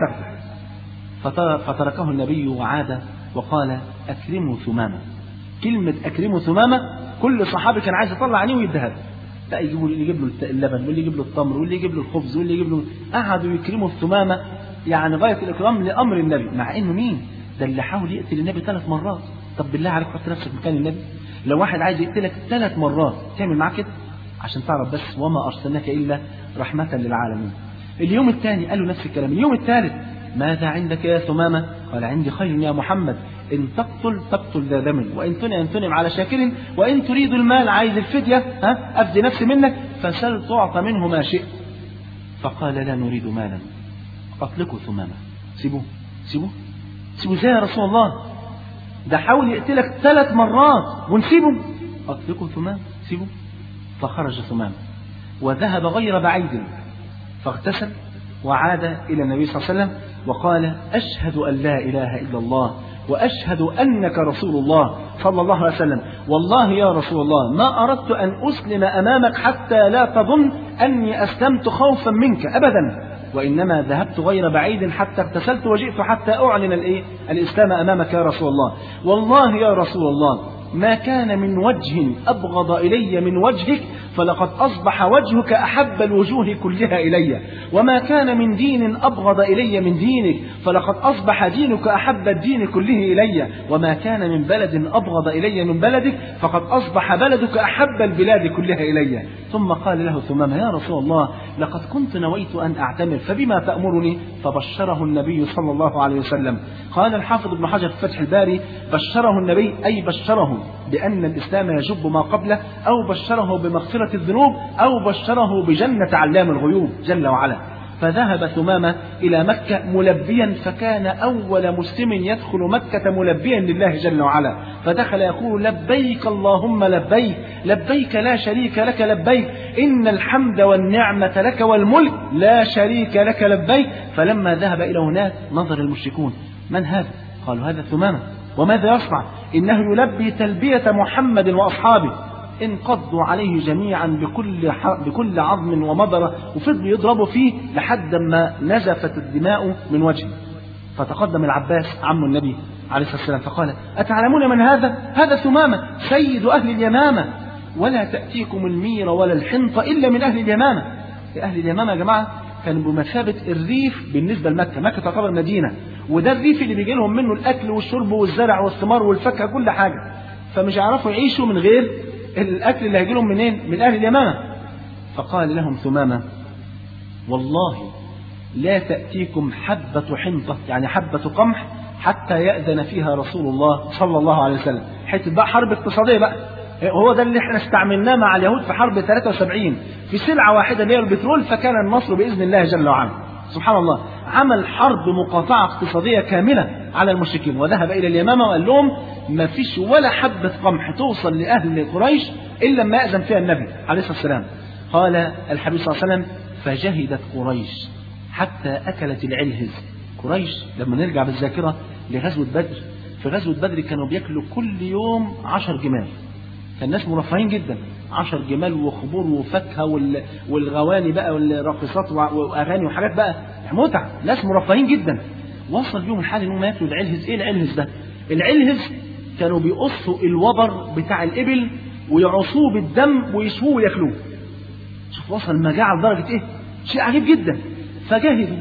Speaker 2: تاخده. فتركه النبي وعاد وقال أكرموا ثمامة. كلمة أكرموا ثمامة كل صحابي كان عايز يطلع عينيه ويديها له. لا يجيبوا اللي يجيب له اللبن، واللي يجيب له التمر، واللي يجيب له الخبز، واللي يجيب له، قعدوا يكرموا الثمامة يعني غاية الإكرام لأمر النبي. مع إنه مين ده اللي حاول يقتل النبي ثلاث مرات؟ طب بالله عليك حط نفسك مكان النبي. لو واحد عايز يقتلك ثلاث مرات تعمل معاه كده؟ عشان تعرف بس وما أرسلناك إلا رحمة للعالمين. اليوم الثاني قالوا نفس الكلام. اليوم الثالث ماذا عندك يا ثمامة؟ قال عندي خير يا محمد، إن تقتل تقتل ذا دم، وإن تنعم تنعم على شاكر، وإن تريد المال عايز الفدية ها أفدي نفسي منك فسل تعطى منه ما شئت. فقال لا نريد مالا، أطلقوا ثمامة. سيبوه سيبوه سيبوه ازاي يا رسول الله؟ ده حاول يقتلك ثلاث مرات ونسيبه؟ أطلقوا ثمامة سيبوه. فخرج ثمامة وذهب غير بعيد، فاغتسل وعاد إلى النبي صلى الله عليه وسلم وقال أشهد أن لا إله إلا الله وأشهد أنك رسول الله صلى الله عليه وسلم. والله يا رسول الله ما أردت أن أسلم أمامك حتى لا تظن أني أسلمت خوفا منك أبدا، وإنما ذهبت غير بعيد حتى اغتسلت وجئت حتى أعلن الإيه؟ الإسلام أمامك يا رسول الله. والله يا رسول الله ما كان من وجه أبغض إلي من وجهك فلقد أصبح وجهك أحب الوجوه كلها إلي، وما كان من دين أبغض إلي من دينك فلقد أصبح دينك أحب الدين كله إلي، وما كان من بلد أبغض إلي من بلدك فقد أصبح بلدك أحب البلاد كلها إلي. ثم قال له ثمامة يا رسول الله لقد كنت نويت أن أعتمر فبما تأمرني؟ فبشره النبي صلى الله عليه وسلم. قال الحافظ ابن حجر في فتح الباري بشره النبي أي بشره بأن الإسلام يجب ما قبله، أو بشره بمغفرة الذنوب، أو بشره بجنة علام الغيوب جل وعلا. فذهب ثمامة إلى مكة ملبيا، فكان أول مسلم يدخل مكة ملبيا لله جل وعلا. فدخل يقول لبيك اللهم لبيك، لبيك لا شريك لك لبيك، إن الحمد والنعمة لك والملك لا شريك لك لبيك. فلما ذهب إلى هناك نظر المشركون من هذا؟ قالوا هذا ثمامة، وماذا يصنع؟ إنه يلبي تلبية محمد وأصحابه. انقضوا عليه جميعا بكل بكل عظم ومضرة، وفضلوا يضربوا فيه لحد ما نزفت الدماء من وجهه. فتقدم العباس عم النبي عليه الصلاة والسلام فقال أتعلمون من هذا؟ هذا ثمامة سيد أهل اليمامة، ولا تأتيكم المير ولا الحنطة إلا من أهل اليمامة. أهل اليمامة يا جماعة كانوا بمثابة الريف بالنسبة لمكة. مكة تعتبر مدينة، وده الريف اللي بيجي لهم منه الأكل والشرب والزرع والثمار والفاكهة كل حاجة، فمش يعرفوا يعيشوا من غير الأكل اللي هيجي لهم منين؟ من أهل اليمامة. فقال لهم ثمامة والله لا تأتيكم حبة حنطة يعني حبة قمح حتى يأذن فيها رسول الله صلى الله عليه وسلم. حتى بقى حرب اقتصادية بقى، هو ده اللي احنا استعملناه مع اليهود في حرب ثلاثة وسبعين في سلعة واحدة اللي هي البترول، فكان النصر بإذن الله جل وعلا. سبحان الله، عمل حرب مقاطعة اقتصادية كاملة على المشركين، وذهب إلى اليمامة وقال لهم ما فيش ولا حبة قمح توصل لأهل قريش إلا ما يأذن فيها النبي عليه الصلاة والسلام. قال الحبيب صلى الله عليه وسلم فجهدت قريش حتى أكلت العلهز. قريش لما نرجع بالذاكرة لغزوة بدر، في غزوة بدر كانوا بيأكلوا كل يوم عشر جمال، فالناس مرفهين جدا، عشر جمال وخبور وفاكهة والغواني بقى والراقصات وأغاني وحاجات بقى متعة، ناس مرفهين جدا. وصل يوم الحال إنهم يأكلوا العلهز. إيه العلهز ده؟ العلهز كانوا بيقصوا الوبر بتاع الإبل ويعصوه بالدم ويشووه ويأكلوه. شوف وصل المجاعة لدرجة إيه؟ شيء عجيب جدا. فجاهدوا،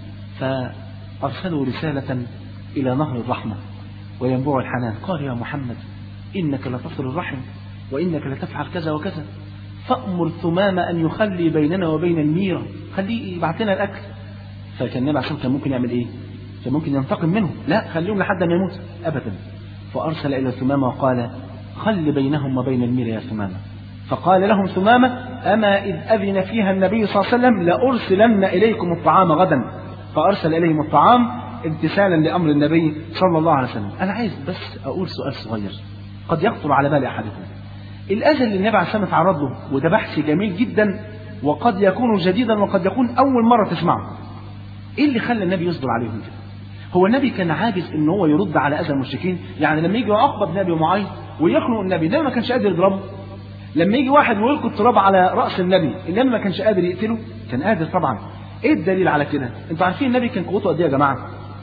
Speaker 2: فأرسلوا رسالة إلى نهر الرحمة وينبوع الحنان، قال يا محمد إنك لتصل الرحم وإنك لتفعل كذا وكذا، فأمر ثمامة أن يخلي بيننا وبين الميرة، خليه يبعث لنا الأكل. فكان النبي عليه الصلاة والسلام كان ممكن يعمل إيه؟ كان ممكن ينتقم منهم، لا خليهم لحد ما يموت أبدا. فأرسل إلى ثمامة وقال خل بينهم وبين الميرة يا ثمامة. فقال لهم ثمامة أما إذ أذن فيها النبي صلى الله عليه وسلم لأرسلن إليكم الطعام غدا. فأرسل إليهم الطعام امتثالا لأمر النبي صلى الله عليه وسلم. أنا عايز بس أقول سؤال صغير قد يخطر على بال أحدكم. الأذى اللي النبي عليه الصلاة والسلام تعرض له، وده بحث جميل جدا وقد يكون جديدا وقد يكون أول مرة تسمعه، إيه اللي خلى النبي يصبر عليهم كده؟ هو النبي كان عاجز إن هو يرد على أذى المشركين؟ يعني لما يجي عقبة بن أبي معيط ويخنق النبي ده ما كانش قادر يضربه؟ لما يجي واحد ويلقي التراب على رأس النبي النبي ما كانش قادر يقتله؟ كان قادر طبعا. إيه الدليل على كده؟ أنتوا عارفين النبي كان قوته قد إيه يا جماعة؟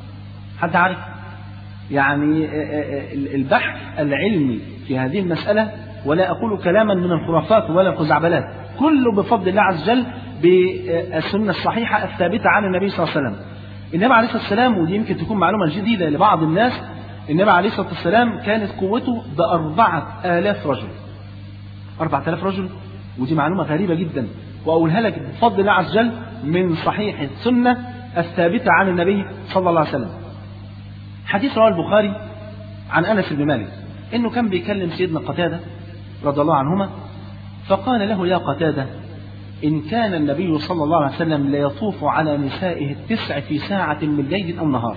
Speaker 2: حد عارف؟ يعني البحث العلمي في هذه المسألة، ولا أقول كلاما من الخرافات ولا الخزعبلات، كله بفضل الله عز وجل بالسنة الصحيحة الثابتة عن النبي صلى الله عليه وسلم. النبي عليه الصلاة والسلام، ودي يمكن تكون معلومة جديدة لبعض الناس، النبي عليه الصلاة والسلام كانت قوته بأربعة آلاف رجل. أربعة آلاف رجل، ودي معلومة غريبة جدا، وأقولها لك بفضل الله عز وجل من صحيح السنة الثابتة عن النبي صلى الله عليه وسلم. حديث رواه البخاري عن أنس بن مالك إنه كان بيكلم سيدنا قتادة رضي الله عنهما، فقال له يا قتادة إن كان النبي صلى الله عليه وسلم ليطوف على نسائه التسع في ساعة من ليل أو نهار،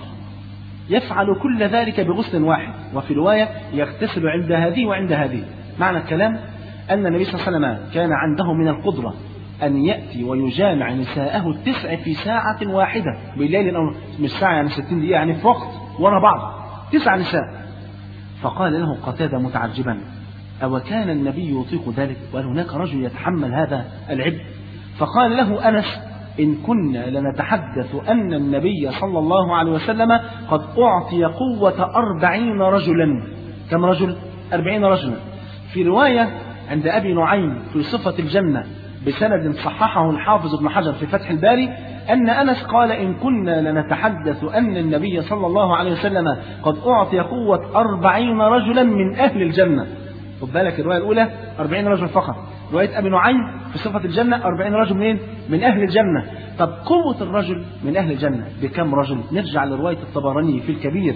Speaker 2: يفعل كل ذلك بغسل واحد، وفي رواية يغتسل عند هذه وعند هذه. معنى الكلام أن النبي صلى الله عليه وسلم كان عنده من القدرة أن يأتي ويجامع نساءه التسع في ساعة واحدة بالليل، أو مش ساعة يعني ستين دقيقة، يعني في وقت ورا بعض تسع نساء. فقال له قتادة متعجبا أو كان النبي يطيق ذلك؟ وقال هناك رجل يتحمل هذا العبء؟ فقال له أنس إن كنا لنتحدث أن النبي صلى الله عليه وسلم قد أعطي قوة أربعين رجلا. كم رجل؟ أربعين رجلا. في رواية عند أبي نعيم في صفة الجنة بسند صححه الحافظ ابن حجر في فتح الباري أن أنس قال إن كنا لنتحدث أن النبي صلى الله عليه وسلم قد أعطي قوة أربعين رجلا من أهل الجنة. خد بالك الرواية الأولى أربعين رجل فقط، رواية أبي نعيم في صفة الجنة أربعين رجل منين؟ من أهل الجنة. طب قوة الرجل من أهل الجنة بكم رجل؟ نرجع لرواية الطبراني في الكبير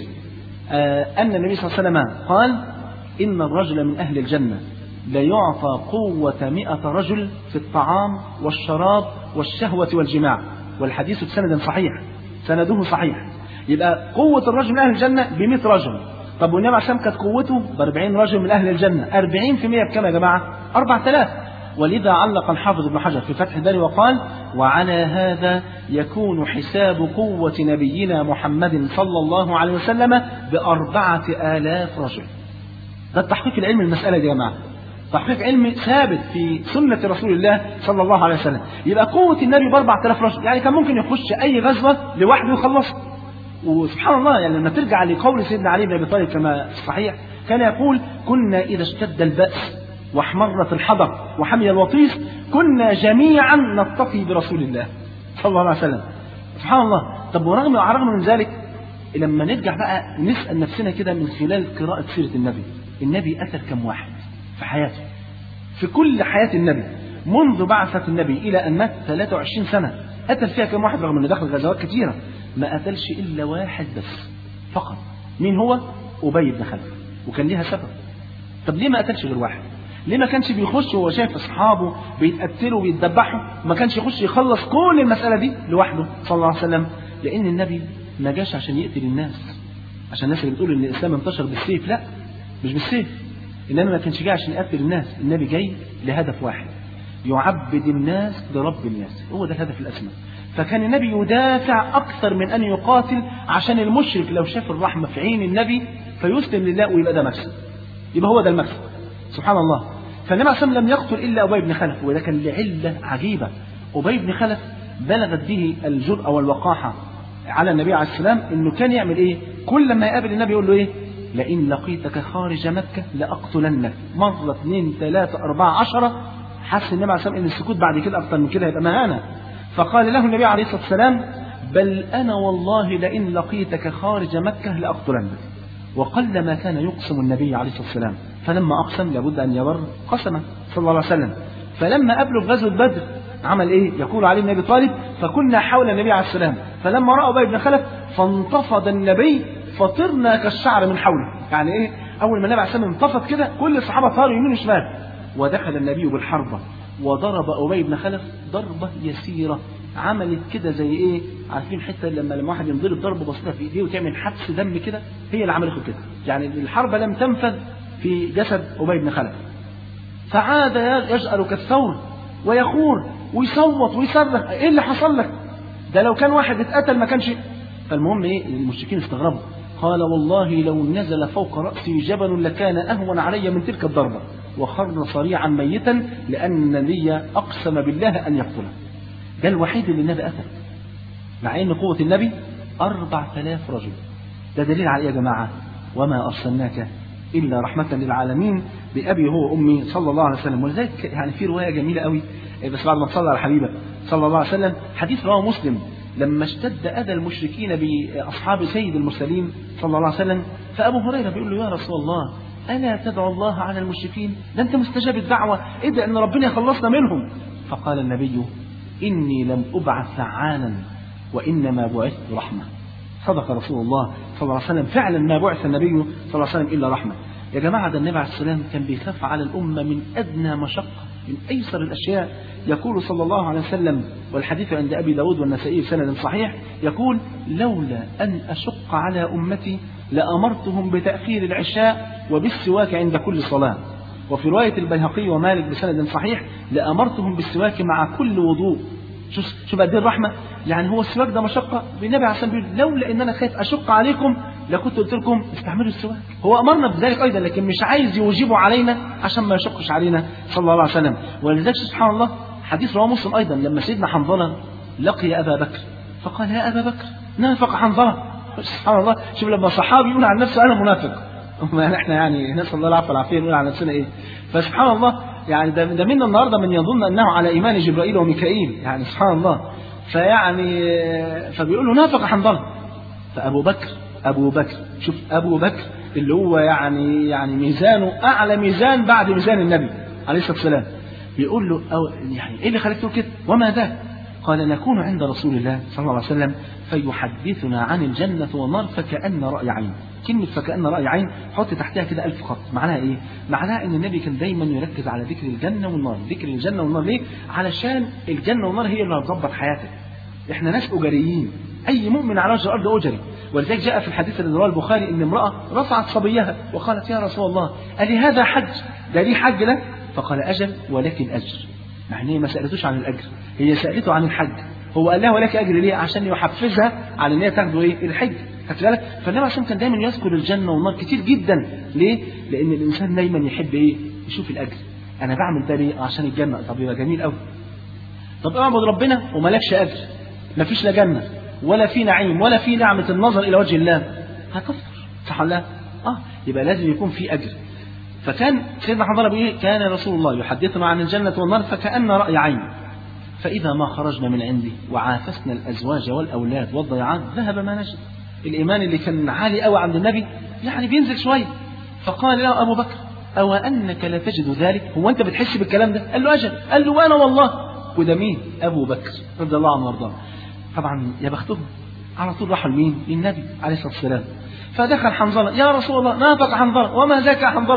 Speaker 2: آه أن النبي صلى الله عليه وسلم قال إن الرجل من أهل الجنة ليعطى قوة مئة رجل في الطعام والشراب والشهوة والجماع، والحديث بسند صحيح، سنده صحيح. يبقى قوة الرجل من أهل الجنة بمئة رجل. طب والنبي عشان كانت قوته بأربعين رجل من أهل الجنة، أربعين في مئة بكم يا جماعة؟ أربعة آلاف. ولذا علق الحافظ ابن حجر في فتح الباري وقال وعلى هذا يكون حساب قوة نبينا محمد صلى الله عليه وسلم بأربعة آلاف رجل. ده التحقيق العلمي المسألة دي يا جماعة، تحقيق علمي ثابت في سنة رسول الله صلى الله عليه وسلم. يبقى قوة النبي بأربعة آلاف رجل، يعني كان ممكن يخش أي غزوة لوحده ويخلصها. وسبحان الله يعني لما ترجع لقول سيدنا علي بن أبي طالب كما صحيح كان يقول كنا إذا اشتد البأس واحمرت الحضر وحمي الوطيس كنا جميعا نتقي برسول الله صلى الله عليه وسلم. سبحان الله. طب ورغم رغم من ذلك لما نرجع بقى نسأل نفسنا كده من خلال قراءة سيرة النبي، النبي قتل كم واحد في حياته؟ في كل حياة النبي منذ بعثة النبي إلى أن مات ثلاثة وعشرين سنة قتل فيها كم واحد؟ رغم أنه دخل غزوات كثيرة ما قتلش إلا واحد بس فقط. مين هو؟ أبي بن خلف، وكان ليها سبب. طب ليه ما قتلش غير واحد؟ ليه ما كانش بيخش وهو شايف اصحابه بيتقتلوا وبيتذبحوا؟ ما كانش يخش يخلص كل المساله دي لوحده صلى الله عليه وسلم؟ لان النبي ما جاش عشان يقتل الناس، عشان الناس اللي بتقول ان الاسلام انتشر بالسيف، لا مش بالسيف. النبي ما كانش جاي عشان يقتل الناس، النبي جاي لهدف واحد، يعبد الناس لرب الناس، هو ده الهدف الاسمى. فكان النبي يدافع اكثر من ان يقاتل، عشان المشرك لو شاف الرحمه في عين النبي فيسلم لله ويبقى ده مكسب، يبقى هو ده المكسب. سبحان الله. فالنبي عليه الصلاه والسلام لم يقتل الا ابي بن خلف، وده كان لعله عجيبه. ابي بن خلف بلغت به الجرأه والوقاحه على النبي عليه السلام انه كان يعمل ايه؟ كل ما يقابل النبي يقول له ايه؟ لئن لقيتك خارج مكه لاقتلنك، مره اثنين ثلاثه اربعه عشره. حس النبي عليه الصلاه والسلام ان السكوت بعد كده اكثر من كده هيبقى مهانه، فقال له النبي عليه الصلاه والسلام: بل انا والله لئن لقيتك خارج مكه لاقتلنك. وقل ما كان يقسم النبي عليه الصلاه والسلام، فلما اقسم لابد ان يبر قسمه صلى الله عليه وسلم. فلما قابله في غزوه بدر عمل ايه؟ يقول علي بن ابي طالب: فكنا حول النبي عليه السلام، فلما راى ابي بن خلف فانتفض النبي فطرنا كالشعر من حوله. يعني ايه؟ اول ما النبي عليه السلام انتفض كده كل الصحابه طاروا يمين وشمال، ودخل النبي بالحربه وضرب ابي بن خلف ضربه يسيره، عملت كده زي ايه؟ عارفين حته لما لما واحد ينضرب ضربه بسيطه في ايديه وتعمل حبس دم كده، هي اللي عملته كده. يعني الحربه لم تنفذ في جسد ابي بن خلف، فعاد يجأر كالثور ويخور ويصوت ويصرخ: ايه اللي حصل لك؟ ده لو كان واحد اتقتل ما كانش. فالمهم ايه؟ المشركين استغربوا، قال: والله لو نزل فوق رأسي جبل لكان أهون علي من تلك الضربة، وخر صريعا ميتا لأن النبي أقسم بالله أن يقتله. ده الوحيد اللي النبي قتل، مع أن قوة النبي أربع آلاف رجل. ده دليل على إيه يا جماعة؟ وما أرسلناك إلا رحمة للعالمين بأبي هو أمي صلى الله عليه وسلم. ولذلك يعني في رواية جميلة قوي، بس بعد ما تصلى على حبيبك صلى الله عليه وسلم، حديث رواه مسلم لما اشتد أذى المشركين بأصحاب سيد المرسلين صلى الله عليه وسلم، فأبو هريرة بيقول له: يا رسول الله ألا تدعو الله على المشركين؟ ده أنت مستجاب الدعوة، ادعي أن ربنا يخلصنا منهم. فقال النبي: إني لم أبعث لعانا وإنما بعثت رحمة. صدق رسول الله صلى الله عليه وسلم، فعلا ما بعث النبي صلى الله عليه وسلم إلا رحمة. يا جماعة ده النبي عليه السلام كان بيخاف على الأمة من أدنى مشقة، من أيسر الأشياء. يقول صلى الله عليه وسلم، والحديث عند أبي داود والنسائي بسند صحيح، يقول: لولا أن أشق على أمتي لأمرتهم بتأخير العشاء وبالسواك عند كل صلاة. وفي رواية البيهقي ومالك بسند صحيح: لأمرتهم بالسواك مع كل وضوء. شوف شوف قد ايه الرحمة. يعني هو السواك ده مشقة، النبي عليه الصلاة والسلام بيقول: لولا ان انا خايف اشق عليكم لكنت قلت لكم استعملوا السواك. هو امرنا بذلك ايضا، لكن مش عايز يوجبه علينا عشان ما يشقش علينا صلى الله عليه وسلم. ولذلك سبحان الله حديث رواه مسلم ايضا لما سيدنا حنظلة لقي ابا بكر فقال: يا ابا بكر نافق حنظلة. سبحان الله، شوف لما صحابي يقول عن نفسه انا منافق، ما احنا يعني نسال الله العفو والعافيه نقول عن نفسنا ايه؟ فسبحان الله يعني ده, ده منا النهارده من يظن انه على ايمان جبرائيل وميكائيل، يعني سبحان الله. فيعني فبيقول له: نافق حنظلة. فابو بكر ابو بكر شوف ابو بكر اللي هو يعني يعني ميزانه اعلى ميزان بعد ميزان النبي عليه الصلاه والسلام، بيقول له: أو يعني ايه اللي خليك تقول كده؟ وما ذاك؟ قال: نكون عند رسول الله صلى الله عليه وسلم فيحدثنا عن الجنة والنار فكأن رأي عين. كلمة فكأن رأي عين حط تحتها كده ألف خط. معناها إيه؟ معناها إن النبي كان دايما يركز على ذكر الجنة والنار. ذكر الجنة والنار ليه؟ علشان الجنة والنار هي اللي هتظبط حياتك. إحنا ناس أجريين، أي مؤمن على وجه الأرض أجري. ولذلك جاء في الحديث الذي رواه البخاري إن امرأة رفعت صبيها وقالت: يا رسول الله ألي هذا حج؟ ده ليه حج ده؟ فقال: أجل ولك الأجر. يعني هي ما سألتوش عن الأجر، هي سألته عن الحج. هو قال لها: ولك أجر ليه؟ عشان يحفزها على ان هي تاخده ايه؟ الحج. خدت بالك؟ فالنبي عشان كان دايما يذكر الجنة والنار كتير جدا. ليه؟ لأن الإنسان دايما يحب ايه؟ يشوف الأجر. أنا بعمل ده ليه؟ عشان الجنة. طب يبقى جميل قوي. طب اعبد ربنا ومالكش أجر، مفيش لا جنة ولا في نعيم ولا في نعمة النظر إلى وجه الله، هتكفر. صح ولا لا؟ اه يبقى لازم يكون في أجر. فكان سيدنا حنظلة بيقول: كان رسول الله يحدثنا عن الجنة والنار فكأن رأي عين، فإذا ما خرجنا من عنده وعافسنا الأزواج والأولاد والضيعات ذهب ما نجد. الإيمان اللي كان عالي قوي عند النبي يعني بينزل شوية. فقال له أبو بكر: أو أنك لا تجد ذلك؟ هو أنت بتحس بالكلام ده؟ قال له: أجل. قال له: وأنا والله. وده مين؟ أبو بكر رضي الله عنه وارضاه. طبعا يا بختهم، على طول راحوا لمين؟ للنبي عليه الصلاة والسلام. فدخل حنظلة: يا رسول الله نافق حنظلة. وما ذاك يا حنظلة؟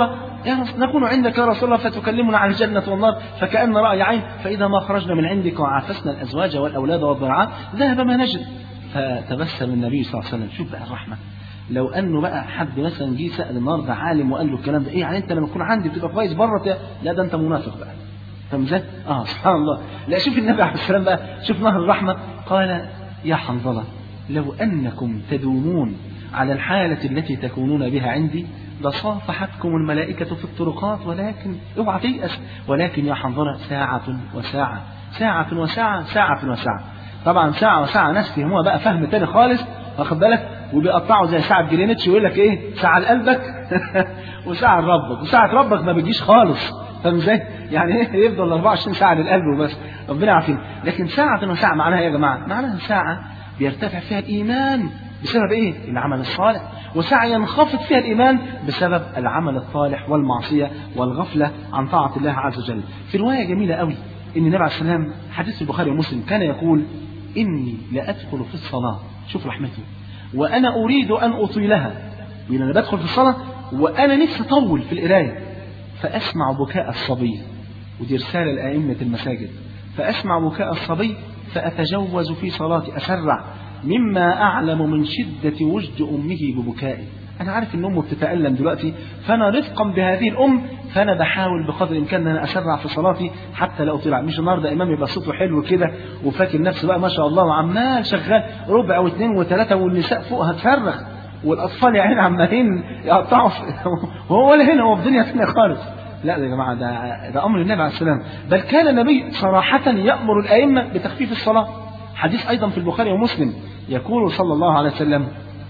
Speaker 2: يا رسول نكون عندك يا رسول الله فتكلمنا عن الجنة والنار فكأن رأي عين، فإذا ما خرجنا من عندك وعافسنا الأزواج والأولاد والضرعات ذهب ما نجد. فتبسم النبي صلى الله عليه وسلم. شوف بقى الرحمة، لو أنه بقى حد مثلا جه سأل النهارده عالم وقال له الكلام ده، إيه يعني أنت لما تكون عندي بتبقى كويس بره؟ لا ده أنت منافق بقى. فاهم ازاي؟ اه سبحان الله. لا شوف النبي عليه السلام بقى، شوف نهر الرحمة. قال يا حنظلة لو أنكم تدومون على الحالة التي تكونون بها عندي لصافحتكم الملائكة في الطرقات، ولكن اوعى تيأس، ولكن يا حنظلة ساعة وساعة ساعة وساعة ساعة وساعة. طبعا ساعة وساعة ناس فهموها بقى فهم تاني خالص، واخد بالك، وبيقطعوا زي ساعة جرينتش ويقول لك ايه ساعة لقلبك وساعة لربك، وساعة ربك ما بتجيش خالص. فاهم ازاي؟ يعني ايه يفضل أربعة وعشرين ساعة للقلب وبس، ربنا يعافينا. لكن ساعة وساعة معناها يا جماعة، معناها ساعة بيرتفع فيها الإيمان بسبب ايه؟ العمل الصالح، وساعة ينخفض فيها الإيمان بسبب العمل الطالح والمعصية والغفلة عن طاعة الله عز وجل. في رواية جميلة قوي إن النبي عليه السلام حديث البخاري ومسلم كان يقول إني لأدخل في الصلاة، شوف رحمته، وأنا أريد أن أطيلها، يعني أنا بدخل في الصلاة وأنا نفسي أطول في القراية، فأسمع بكاء الصبي، ودي رسالة لأئمة المساجد، فأسمع بكاء الصبي فأتجوز في صلاتي، أسرع مما أعلم من شدة وجد أمه ببكائي. أنا عارف إن أمه بتتألم دلوقتي، فأنا رفقا بهذه الأم فأنا بحاول بقدر الإمكان أن أنا أسرع في صلاتي حتى لا أطيل. مش النهارده إمام يبقى صوته حلو كده وفاكر نفسه بقى ما شاء الله وعمال شغال ربع واثنين وثلاثة والنساء فوقها تصرخ والأطفال يا عين عمالين يقطعوا وهو ولا هنا، هو في دنيا ثانية خالص. لا يا جماعة، ده, ده أمر النبي عليه السلام، بل كان النبي صراحة يأمر الأئمة بتخفيف الصلاة. حديث أيضا في البخاري ومسلم يقول صلى الله عليه وسلم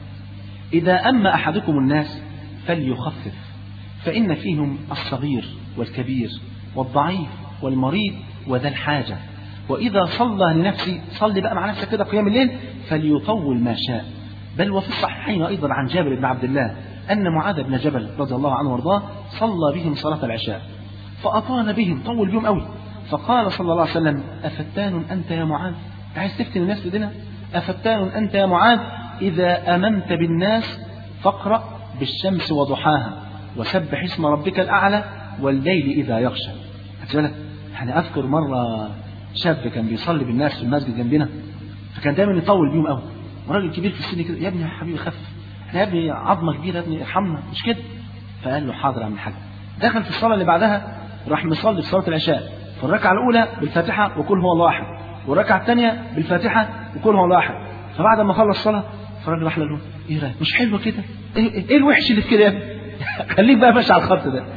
Speaker 2: إذا أما أحدكم الناس فليخفف، فإن فيهم الصغير والكبير والضعيف والمريض وذا الحاجة، وإذا صلى لنفسه صلي بقى مع نفسك كده قيام الليل فليطول ما شاء. بل وفي الصحيحين أيضا عن جابر بن عبد الله أن معاذ بن جبل رضي الله عنه وارضاه صلى بهم صلاة العشاء فأطال بهم، طول بهم قوي، فقال صلى الله عليه وسلم أفتان أنت يا معاذ؟ عايز تفتن الناس بدنا؟ أفتان أنت يا معاذ؟ إذا أممت بالناس فاقرأ بالشمس وضحاها وسبح اسم ربك الأعلى والليل إذا يغشى. هتقولك يعني أذكر مرة شاب كان بيصلي بالناس في المسجد جنبنا، فكان دايما يطول بيهم قوي، وراجل كبير في السن كده، يا ابني يا حبيبي خف، احنا يا ابني عظمة كبيرة، يا ابني ارحمنا مش كده. فقال له حاضر يا عم الحاج. دخل في الصلاة اللي بعدها راح مصلي في صلاة العشاء، في الركعة الأولى بالفاتحة وقل هو الله أحد، والركعة الثانية بالفاتحة وقل هو الله أحد. فبعد ما خلص الصلاة فالراجل راح له ايه رايك مش حلوه كده؟ ايه, إيه الوحش اللي في كده يا ابني؟ خليك بقى ماشي على الخط ده.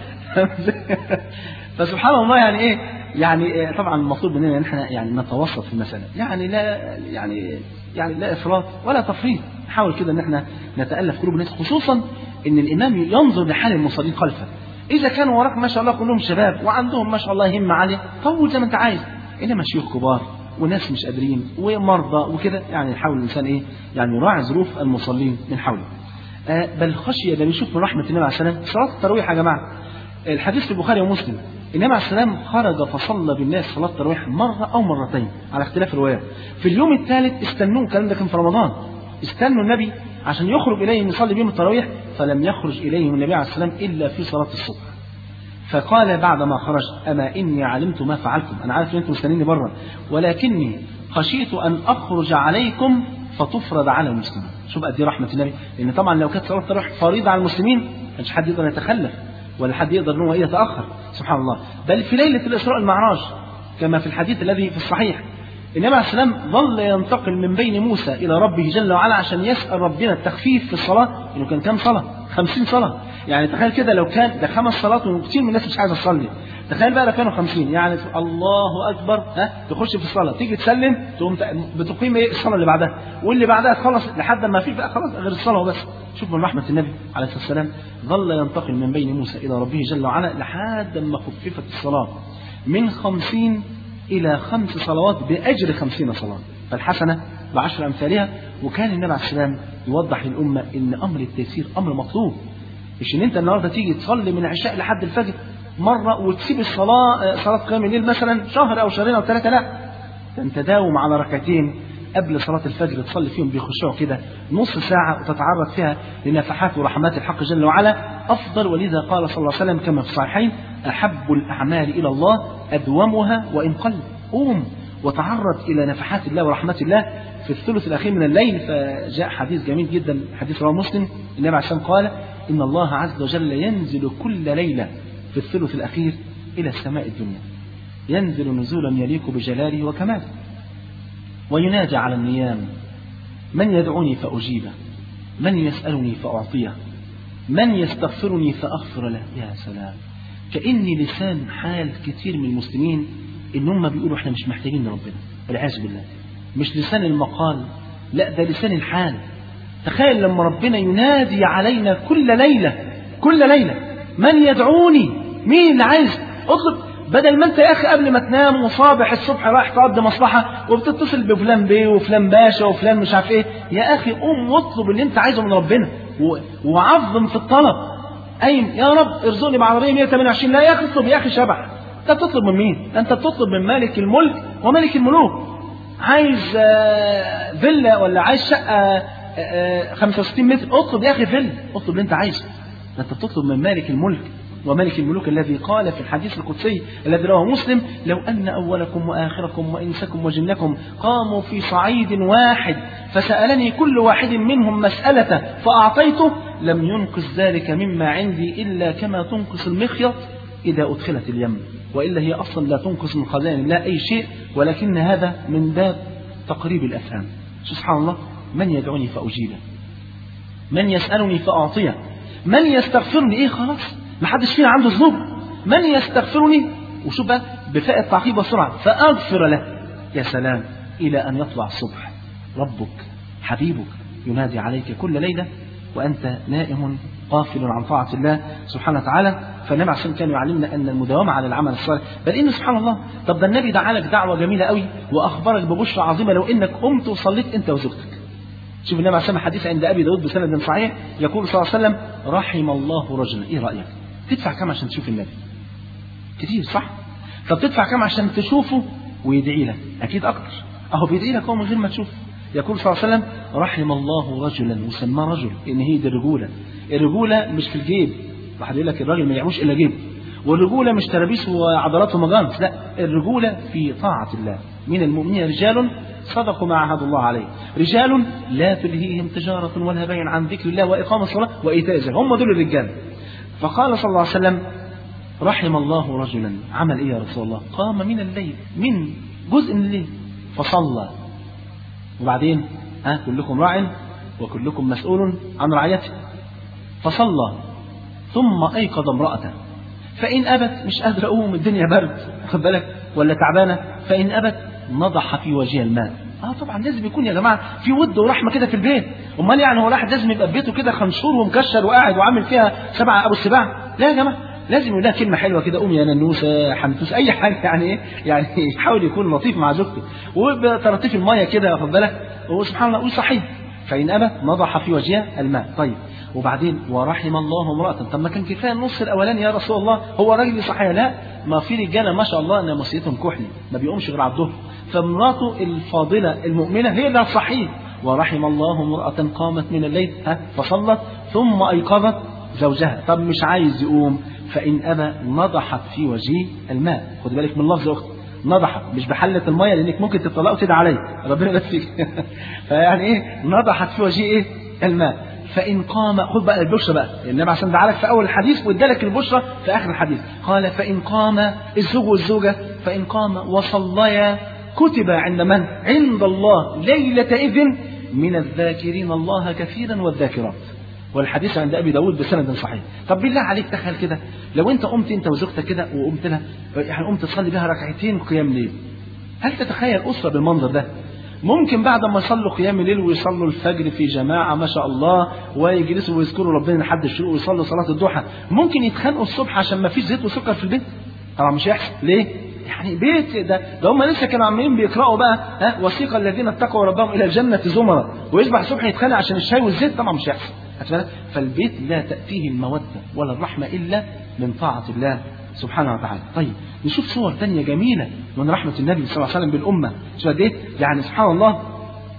Speaker 2: فسبحان الله يعني ايه يعني طبعا المطلوب مننا ان احنا يعني نتوسط في المساله، يعني لا يعني يعني لا افراط ولا تفريط، نحاول كده ان احنا نتالف قلوب الناس، خصوصا ان الامام ينظر لحال المصلين خلفه. اذا كانوا وراك ما شاء الله كلهم شباب وعندهم ما شاء الله همه عاليه طول زي ما انت عايز، انما شيوخ كبار وناس مش قادرين ومرضى وكده، يعني يحاول الانسان ايه يعني يراعي ظروف المصلين من حوله. آه بل خشيه ده بيشوف من رحمه النبي عليه السلام صلاه التراويح يا جماعه. الحديث في البخاري ومسلم النبي عليه السلام خرج فصلى بالناس صلاه التراويح مره او مرتين على اختلاف الروايات. في اليوم الثالث استنوه، الكلام ده كان في رمضان، استنوا النبي عشان يخرج اليهم يصلي بهم التراويح، فلم يخرج اليهم النبي عليه السلام الا في صلاه الصبح. فقال بعدما خرج أما إني علمت ما فعلتم، أنا عارف أن أنتم مستنيني برا، ولكني خشيت أن أخرج عليكم فتفرض على المسلمين. شوف قد ايه رحمة النبي، لأن طبعا لو كانت صلاة التراويح فريضة على المسلمين ما كانش حد يقدر يتخلف ولا حد يقدر أنه يتأخر، سبحان الله. بل في ليلة الإسراء المعراج كما في الحديث الذي في الصحيح النبي عليه السلام ظل ينتقل من بين موسى إلى ربه جل وعلا عشان يسأل ربنا التخفيف في الصلاة، إنه كان كام صلاة؟ خمسين صلاة. يعني تخيل كده لو كان ده خمس صلوات وكثير من الناس مش عايزة تصلي، تخيل بقى لو كانوا خمسين، يعني الله أكبر ها تخش في الصلاة تيجي تسلم تقوم بتقيم إيه الصلاة اللي بعدها واللي بعدها تخلص لحد ما في بقى خلاص غير الصلاة وبس. شوف من رحمة النبي عليه الصلاة والسلام ظل ينتقل من بين موسى إلى ربه جل وعلا لحد ما خففت الصلاة من خمسين إلى خمس صلوات بأجر خمسين صلاة، فالحسنة بعشر أمثالها. وكان النبي عليه السلام يوضح للأمة إن أمر التيسير أمر مطلوب، مش إن أنت النهاردة تيجي تصلي من العشاء لحد الفجر مرة وتسيب الصلاة صلاة قيام الليل مثلا شهر أو شهرين أو ثلاثة، لا، أنت داوم على ركعتين قبل صلاة الفجر تصلي فيهم بخشوع كده نص ساعة وتتعرض فيها لنفحات ورحمات الحق جل وعلا أفضل. ولذا قال صلى الله عليه وسلم كما في الصحيحين أحب الأعمال إلى الله أدومها وإن قل. قوم وتعرض إلى نفحات الله ورحمة الله في الثلث الأخير من الليل. فجاء حديث جميل جدا، حديث رواه مسلم، النبي عليه الصلاة والسلام قال إن الله عز وجل ينزل كل ليلة في الثلث الأخير إلى السماء الدنيا، ينزل نزولا يليق بجلاله وكماله، وينادي على النيام من يدعوني فأجيبه، من يسألني فأعطيه، من يستغفرني فأغفر له. يا سلام، كأني لسان حال كثير من المسلمين إن هم بيقولوا إحنا مش محتاجين لربنا، والعياذ بالله. مش لسان المقال، لا ده لسان الحال. تخيل لما ربنا ينادي علينا كل ليلة كل ليلة من يدعوني، مين اللي عايز اطلب، بدل ما انت يا اخي قبل ما تنام وصابح الصبح رايح تقضي مصلحة وبتتصل بفلان بيه وفلان باشا وفلان مش عارف ايه، يا اخي قوم واطلب اللي انت عايزه من ربنا وعظم في الطلب. قايم يا رب ارزقني بعربية مية وتمانية وعشرين، لا يا اخي اطلب يا اخي شبح. انت بتطلب من مين؟ انت بتطلب من مالك الملك وملك الملوك. عايز فيلا ولا عايز شقة خمسة وستين متر، اطلب يا اخي فيلا، اطلب اللي انت عايزه. انت بتطلب من مالك الملك وملك الملوك الذي قال في الحديث القدسي الذي رواه مسلم لو أن أولكم وآخركم وإنسكم وجنكم قاموا في صعيد واحد فسألني كل واحد منهم مسألة فأعطيته لم ينقص ذلك مما عندي إلا كما تنقص المخيط إذا أدخلت اليم، وإلا هي أصلا لا تنقص من خزائن الله أي شيء، ولكن هذا من باب تقريب الأفهام. سبحان الله، من يدعوني فأجيبه، من يسألني فأعطيه، من يستغفرني. إيه خلاص ما حدش فينا عنده ذنوب، من يستغفرني، وشوف بقى بفاء التعقيب والسرعة فأغفر له. يا سلام، إلى أن يطلع الصبح ربك حبيبك ينادي عليك كل ليلة وأنت نائم غافل عن طاعة الله سبحانه وتعالى. فالنبي عشان كان يعلمنا أن المداومة على العمل الصالح، بل إن سبحان الله، طب ده النبي دعا لك دعوة جميلة قوي وأخبرك ببشرى عظيمة لو إنك قمت وصليت أنت وزوجتك. شوف النبي عليه الصلاة والسلام حديث عند أبي داود بسند صحيح يقول صلى الله عليه وسلم رحم الله رجلا. إيه رأيك؟ تدفع كم عشان تشوف النبي؟ كتير صح؟ طب تدفع كم عشان تشوفه ويدعي لك؟ أكيد أكتر. أهو بيدعي لك هو من غير ما تشوف. يقول صلى الله عليه وسلم رحم الله رجلا، وسماه رجل إن هي دي الرجولة. الرجولة مش في الجيب، واحد يقول لك الراجل ما يعملش إلا جيب، والرجولة مش ترابيس وعضلات ومجانس، لا، الرجولة في طاعة الله. من المؤمنين رجال صدقوا ما عهد الله عليه، رجال لا تلهيهم تجارة ولا بيع عن ذكر الله وإقام الصلاة وإيتاء الزكاة، هم دول الرجال. فقال صلى الله عليه وسلم رحم الله رجلا عمل إيه يا رسول الله؟ قام من الليل، من جزء من الليل فصلى، وبعدين ها كلكم راع وكلكم مسؤول عن رعيته، فصلى ثم أيقظ امرأته فإن أبت، مش قادر أقوم الدنيا برد خد بالك ولا تعبانة، فإن أبت نضح في وجه الماء. اه طبعا لازم يكون يا جماعه في ود ورحمه كده في البيت، امال يعني هو الواحد لازم يبقى في بيته كده خنشور ومكشر وقاعد وعامل فيها سبعه ابو السباع؟ لا يا جماعه، لازم يقول لها كلمه حلوه كده، قوم يا ننوسه حنتوس اي حاجه، يعني ايه يعني يحاول يكون لطيف مع زوجته وبترطيف الميه كده خد بالك، وسبحان الله قول صحيح. فإن أبت نضح في وجهها الماء. طيب وبعدين ورحم الله امرأة، طب ما كان كفاية النص الأولاني يا رسول الله، هو راجل صحيح؟ لا، ما في رجالة ما شاء الله ناموسيتهم كحلي ما بيقومش غير على الظهر، فمراته الفاضلة المؤمنة هي اللي صحيح. ورحم الله امرأة قامت من الليل ها فصلت ثم أيقظت زوجها، طب مش عايز يقوم، فإن أبى نضحت في وجهه الماء. خد بالك من لفظ أخت، نضحت مش بحلة المية لأنك ممكن تطلقوا كده عليه ربنا يبارك فيك فيعني إيه نضحت في وجهه إيه الماء. فإن قام، خد بقى البشرى بقى، النبي عشان دعالك في أول الحديث وادالك البشرى في آخر الحديث، قال فإن قام الزوج والزوجة فإن قام وصليا كتب عند من؟ عند الله ليلة إذن من الذاكرين الله كثيرا والذاكرات. والحديث عند أبي داود بسند صحيح. طب بالله عليك تخيل كده لو أنت قمت أنت وزوجتك كده وقمت لها يعني قمت تصلي بها ركعتين قيام ليل، هل تتخيل أسرة بالمنظر ده؟ ممكن بعد ما يصلوا قيام الليل ويصلوا الفجر في جماعة ما شاء الله ويجلسوا ويذكروا ربنا لحد الشروق ويصلوا صلاة الضحى، ممكن يتخانقوا الصبح عشان ما فيش زيت وسكر في البيت؟ طبعا مش هيحصل. ليه؟ يعني بيت ده ده هم لسه كانوا عمالين بيقرأوا بقى ها وثيق الذين اتقوا ربهم إلى الجنة زمرا، ويصبح الصبح يتخانق عشان الشاي والزيت؟ طبعا مش هيحصل. فالبيت لا تأتيه المودة ولا الرحمة إلا من طاعة الله سبحانه وتعالى. طيب نشوف صور ثانية جميلة من رحمة النبي صلى الله عليه وسلم بالأمة. شو قد إيه يعني سبحان الله،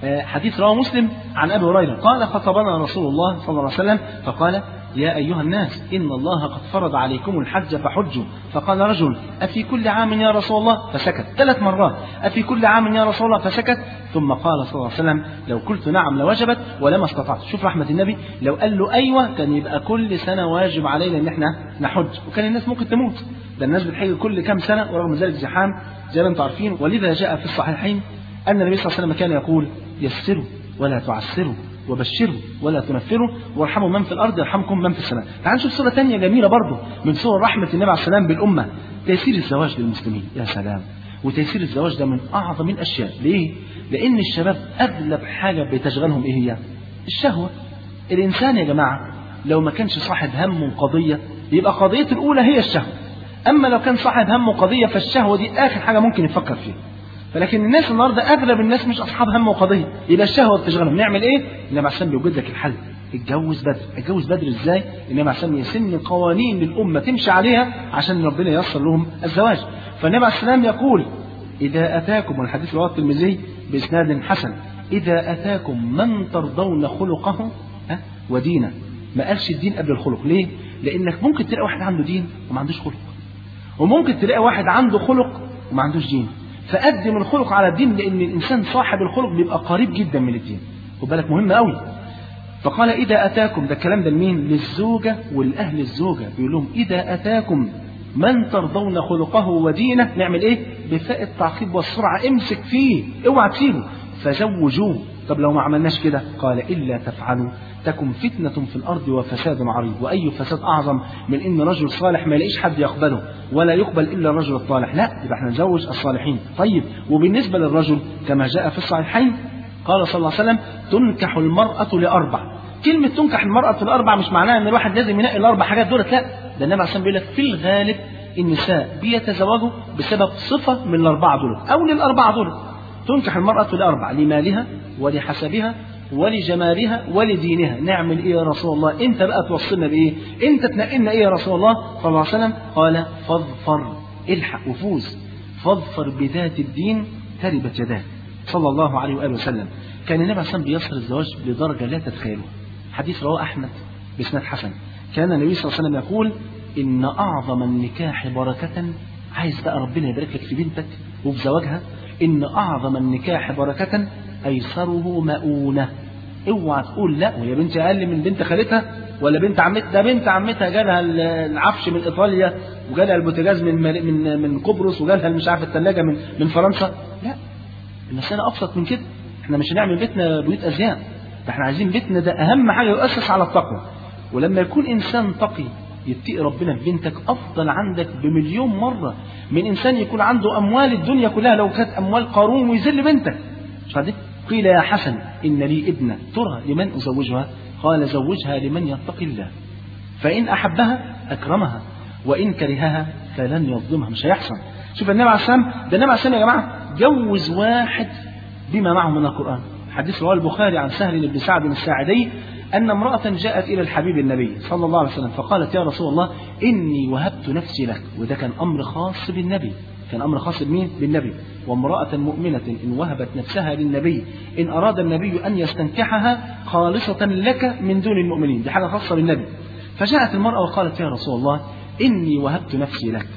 Speaker 2: حديث رواه مسلم عن أبي هريرة قال خطبنا رسول الله صلى الله عليه وسلم فقال يا أيها الناس إن الله قد فرض عليكم الحج فحجوا. فقال رجل أفي كل عام يا رسول الله؟ فسكت ثلاث مرات. أفي كل عام يا رسول الله؟ فسكت. ثم قال صلى الله عليه وسلم لو قلت نعم لوجبت ولما استطعت. شوف رحمة النبي، لو قال له أيوة كان يبقى كل سنة واجب علينا إن احنا نحج، وكان الناس ممكن تموت، ده الناس بتحج كل كام سنة ورغم ذلك زحام زي ما انتم عارفين. ولذا جاء في الصحيحين أن النبي صلى الله عليه وسلم كان يقول يسروا ولا تعسروا وبشروا ولا تنفروا وارحموا من في الأرض يرحمكم من في السماء. تعالوا نشوف صورة تانية جميلة برضه من صور رحمة النبي عليه السلام بالأمة، تيسير الزواج للمسلمين. يا سلام، وتيسير الزواج ده من أعظم الأشياء. ليه؟ لأن الشباب أغلب حاجة بتشغلهم إيه هي؟ الشهوة. الإنسان يا جماعة لو ما كانش صاحب هم وقضية يبقى قضيته الأولى هي الشهوة، أما لو كان صاحب هم وقضية فالشهوة دي آخر حاجة ممكن يفكر فيها. فلكن الناس النهارده اغلب الناس مش اصحاب هم وقضيه، يبقى الشهوه بتشغلهم. نعمل ايه؟ النبي عليه السلام بيوجد لك الحل، اتجوز بدري. اتجوز بدري ازاي؟ النبي عليه السلام يسن قوانين للامه تمشي عليها عشان ربنا ييسر لهم الزواج. فالنبي عليه السلام يقول اذا اتاكم، والحديث رواه الترمذي باسناد حسن، اذا اتاكم من ترضون خلقه ها ودينه. ما قالش الدين قبل الخلق. ليه؟ لانك ممكن تلاقي واحد عنده دين وما عندوش خلق، وممكن تلاقي واحد عنده خلق وما عندوش دين. فقدم الخلق على الدين، لأن الإنسان صاحب الخلق بيبقى قريب جدا من الدين. خد بالك مهم قوي. فقال إذا أتاكم، ده الكلام ده لمين؟ للزوجة والأهل الزوجة، بيقول لهم إذا أتاكم من ترضون خلقه ودينه، نعمل إيه؟ بفاء التعقيب والسرعة، امسك فيه اوعى تسيبه، فزوجوه. طب لو ما عملناش كده؟ قال إلا تفعلوا تكن فتنة في الأرض وفساد عريض. وأي فساد أعظم من إن رجل صالح ما يلاقيش حد يقبله ولا يقبل إلا الرجل الصالح؟ لا، يبقى احنا نزوج الصالحين. طيب وبالنسبة للرجل كما جاء في الصحيحين قال صلى الله عليه وسلم تنكح المرأة لأربع. كلمة تنكح المرأة لأربع مش معناها إن الواحد لازم ينقي الأربع حاجات دولت، لا، ده النبي عليه الصلاة والسلام بيقول لك في الغالب النساء بيتزوجوا بسبب صفة من الأربعة دولت أو للأربعة دولت. تنكح المرأة لأربع: لمالها ولحسبها ولجمالها ولدينها. نعمل ايه يا رسول الله؟ انت بقى توصلنا بايه؟ انت تنقلنا ايه يا رسول الله صلى الله عليه وسلم؟ قال فاظفر، الحق وفوز، فاظفر بذات الدين تربت يداك، صلى الله عليه واله وسلم. كان النبي عليه الصلاه والسلام بيصل الزواج لدرجه لا تتخيلوها. حديث رواه احمد باسناد حسن، كان النبي صلى الله عليه وسلم يقول ان اعظم النكاح بركه، عايز بقى ربنا يبارك لك في بنتك وفي زواجها، ان اعظم النكاح بركه أيسره مؤونة. اوعى تقول لا وهي بنت أقل من بنت خالتها ولا بنت عمتها، ده بنت عمتها جالها العفش من إيطاليا وجالها البوتاجاز من من من قبرص وجالها مش عارف الثلاجة من من فرنسا. لا، المسألة أبسط من كده. احنا مش هنعمل بيتنا بيوت أزياء، ده احنا عايزين بيتنا ده أهم حاجة يؤسس على التقوى. ولما يكون إنسان تقي يتقي ربنا في بنتك أفضل عندك بمليون مرة من إنسان يكون عنده أموال الدنيا كلها، لو كانت أموال قارون ويذل بنتك. مش عارف. قيل يا حسن إن لي ابنة ترى لمن أزوجها؟ قال زوجها لمن يتقي الله، فإن أحبها أكرمها وإن كرهها فلن يظلمها. مش هيحصل. شوف النبي عليه السلام، ده النبي عليه السلام يا جماعة جوز واحد بما معه من القرآن. حديث رواه البخاري عن سهل بن سعد الساعدي أن امرأة جاءت إلى الحبيب النبي صلى الله عليه وسلم فقالت يا رسول الله إني وهبت نفسي لك. وده كان أمر خاص بالنبي، كان أمر خاص بمين؟ بالنبي. وامرأة مؤمنة إن وهبت نفسها للنبي إن أراد النبي أن يستنكحها خالصة لك من دون المؤمنين، دي حاجة خاصة بالنبي. فجاءت المرأة وقالت يا رسول الله إني وهبت نفسي لك.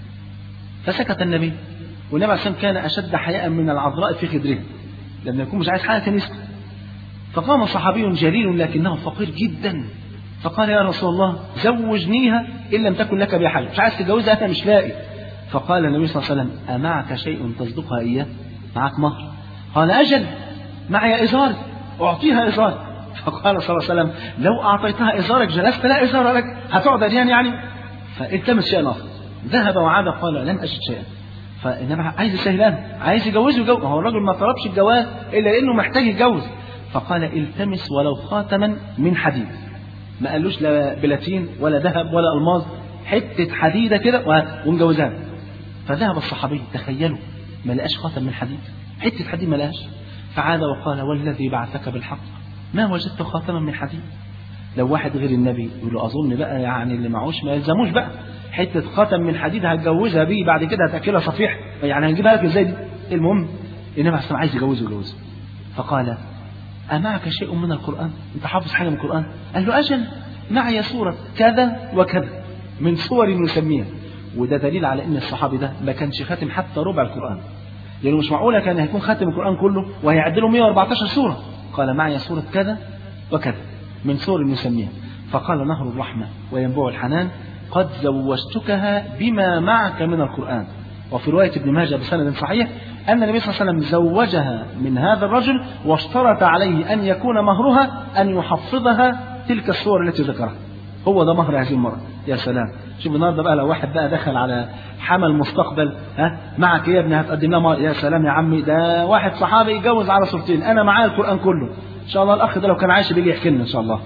Speaker 2: فسكت النبي، والنبي عليه الصلاة والسلام كان أشد حياء من العذراء في خدره، لما يكون مش عايز حاجة كان يسكت. فقام صحابي جليل لكنه فقير جدا فقال يا رسول الله زوجنيها إن لم تكن لك بها حاجة، مش عايز تتجوزها أنا مش لاقي. فقال النبي صلى الله عليه وسلم أمعك شيء تصدقها إياه؟ معك مهر؟ قال أجل معي إزار أعطيها إزار. فقال صلى الله عليه وسلم لو أعطيتها إزارك جلست لا إزار لك، هتقعد أديان يعني؟ فالتمس شيئا آخر. ذهب وعاد قال لم أجد شيئا. فإنما عايز يسهلان، عايز يجوزه يجوز. هو الرجل ما طلبش الجواز إلا لأنه محتاج يتجوز. فقال التمس ولو خاتما من حديد، ما قالوش لا بلاتين ولا ذهب ولا ألماظ، حتة حديدة كده ونجوزها. فذهب الصحابي تخيلوا ما لقاش خاتم من حديد، حتة حديد ما لقاش. فعاد وقال والذي بعثك بالحق ما وجدت خاتما من حديد. لو واحد غير النبي يقول له أظن بقى يعني اللي معوش ما يلزموش بقى، حتة خاتم من حديد هتجوزها بيه بعد كده هتأكلها صفيح، يعني هنجيبها لك ازاي دي؟ المهم النبي عليه الصلاة والسلام عايز يجوزه يجوزه. فقال أمعك شيء من القرآن؟ أنت حافظ حاجة من القرآن؟ قال له أجل معي سورة كذا وكذا من صور نسميها. وده دليل على أن الصحابي ده ما كانش خاتم حتى ربع القرآن، يعني مش معقولة كان هيكون خاتم القرآن كله وهيعدله مئة وأربعتاشر سورة. قال معي سورة كذا وكذا من صور نسميها. فقال نهر الرحمة وينبوع الحنان قد زوجتكها بما معك من القرآن. وفي رواية ابن ماجه بسند صحيح أن النبي صلى الله عليه وسلم زوجها من هذا الرجل واشترط عليه أن يكون مهرها أن يحفظها تلك الصور التي ذكرها. هو ده مهر هذه المرة. يا سلام، شوف النهارده بقى لو واحد بقى دخل على حمل مستقبل، ها معك يا ابني هتقدم لها مهر، يا سلام يا عمي، ده واحد صحابي يتجوز على صورتين، أنا معايا القرآن كله إن شاء الله. الأخ ده لو كان عايش بيجي يحكي لنا إن شاء الله.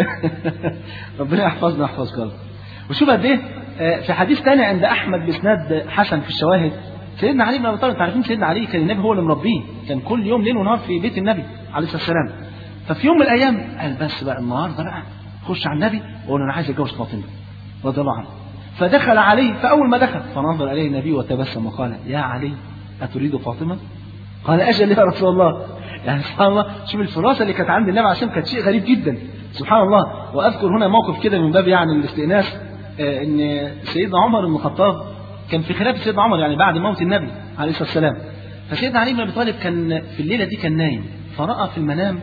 Speaker 2: ربنا يحفظنا ويحفظك الله. وشوف قد إيه في حديث ثاني عند أحمد بإسناد حسن في الشواهد، سيدنا علي بن أبي طالب، عارفين سيدنا علي كان النبي هو اللي مربيه، كان كل يوم ليل ونهار في بيت النبي عليه الصلاة والسلام. ففي يوم من الأيام قال بس بقى النهارده بقى خش على النبي وقول له أنا عايز أتجوز فاطمة رضي الله عنها. فدخل عليه، فأول ما دخل فنظر إليه النبي وتبسم وقال يا علي أتريد فاطمة؟ قال أجل يا رسول الله. يعني سبحان الله، شوف الفراسة اللي كانت عند النبي عشان كانت شيء غريب جدا سبحان الله. وأذكر هنا موقف كده من باب يعني الاستئناس، إن سيدنا عمر بن الخطاب كان في خلافة سيدنا عمر يعني بعد موت النبي عليه الصلاة والسلام. فسيدنا علي بن أبي طالب كان في الليلة دي كان نايم، فرأى في المنام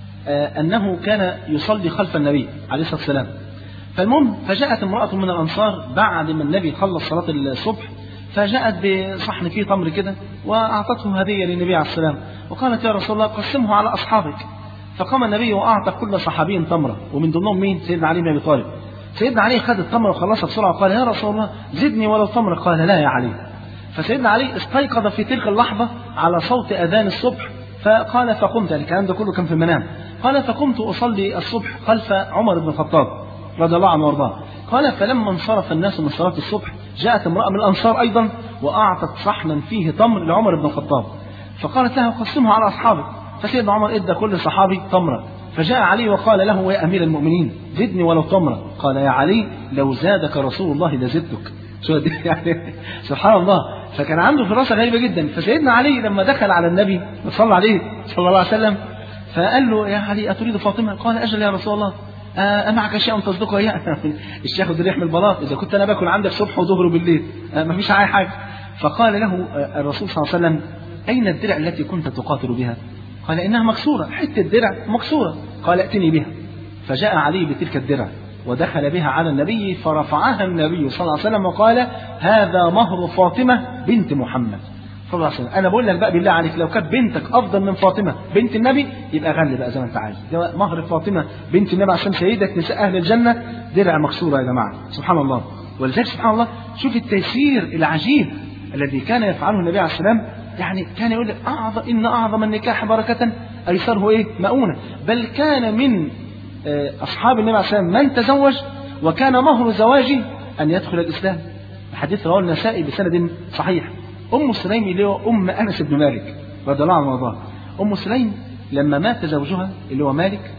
Speaker 2: أنه كان يصلي خلف النبي عليه الصلاة والسلام. فالمهم فجاءت امرأة من الأنصار بعد ما النبي خلص صلاة الصبح، فجاءت بصحن فيه تمر كده وأعطته هدية للنبي عليه السلام، وقالت يا رسول الله قسمه على أصحابك. فقام النبي وأعطى كل صحابي تمرة، ومن ضمنهم مين؟ سيدنا علي بن أبي طالب. سيدنا علي خد التمرة وخلصها بسرعة وقال يا رسول الله زدني ولو تمرة. قال لا يا علي. فسيدنا علي استيقظ في تلك اللحظة على صوت أذان الصبح، فقال فقمت، الكلام ده كله كان في المنام، قال فقمت أصلي الصبح خلف عمر بن الخطاب رضي الله عنه وارضاه. قال فلما انصرف الناس من صلاة الصبح جاءت امرأة من الأنصار أيضا وأعطت صحنا فيه تمر لعمر بن الخطاب، فقالت لها قسمه على أصحابك. فسيدنا عمر ادى كل صحابي تمرة. فجاء علي وقال له يا أمير المؤمنين زدني ولو تمرة. قال يا علي لو زادك رسول الله لزدتك. شو يعني سبحان الله. فكان عنده فراسة غريبة جدا. فسيدنا علي لما دخل على النبي صلى عليه صلى الله عليه وسلم فقال له يا علي أتريد فاطمة؟ قال أجل يا رسول الله. أمعك شيء تصدقه إياه؟ الشيخ ده يحمل بلاط، إذا كنت أنا باكل عندك صبح وظهر وبالليل ما فيش أي حاجة. فقال له الرسول صلى الله عليه وسلم أين الدرع التي كنت تقاتل بها؟ قال إنها مكسورة، حتة درع مكسورة. قال ائتني بها. فجاء علي بتلك الدرع ودخل بها على النبي فرفعها النبي صلى الله عليه وسلم وقال هذا مهر فاطمة بنت محمد صلى الله عليه وسلم. أنا بقول لك بقى بالله عليك لو كانت بنتك أفضل من فاطمة بنت النبي يبقى غلي بقى زي ما أنت عايز. ده مهر فاطمة بنت النبي عشان سيدة نساء أهل الجنة، درع مكسورة يا جماعة سبحان الله. ولذلك سبحان الله شوف التيسير العجيب الذي كان يفعله النبي عليه السلام. يعني كان يقول لك أعظم إن أعظم النكاح بركة أيسره إيه مؤونة. بل كان من أصحاب النبي عليه السلام من تزوج وكان مهر زواجه أن يدخل الإسلام. الحديث رواه النسائي بسند صحيح. أم سليم اللي هو أم أنس بن مالك رضي الله عنه وارضاه. أم سليم لما مات زوجها اللي هو مالك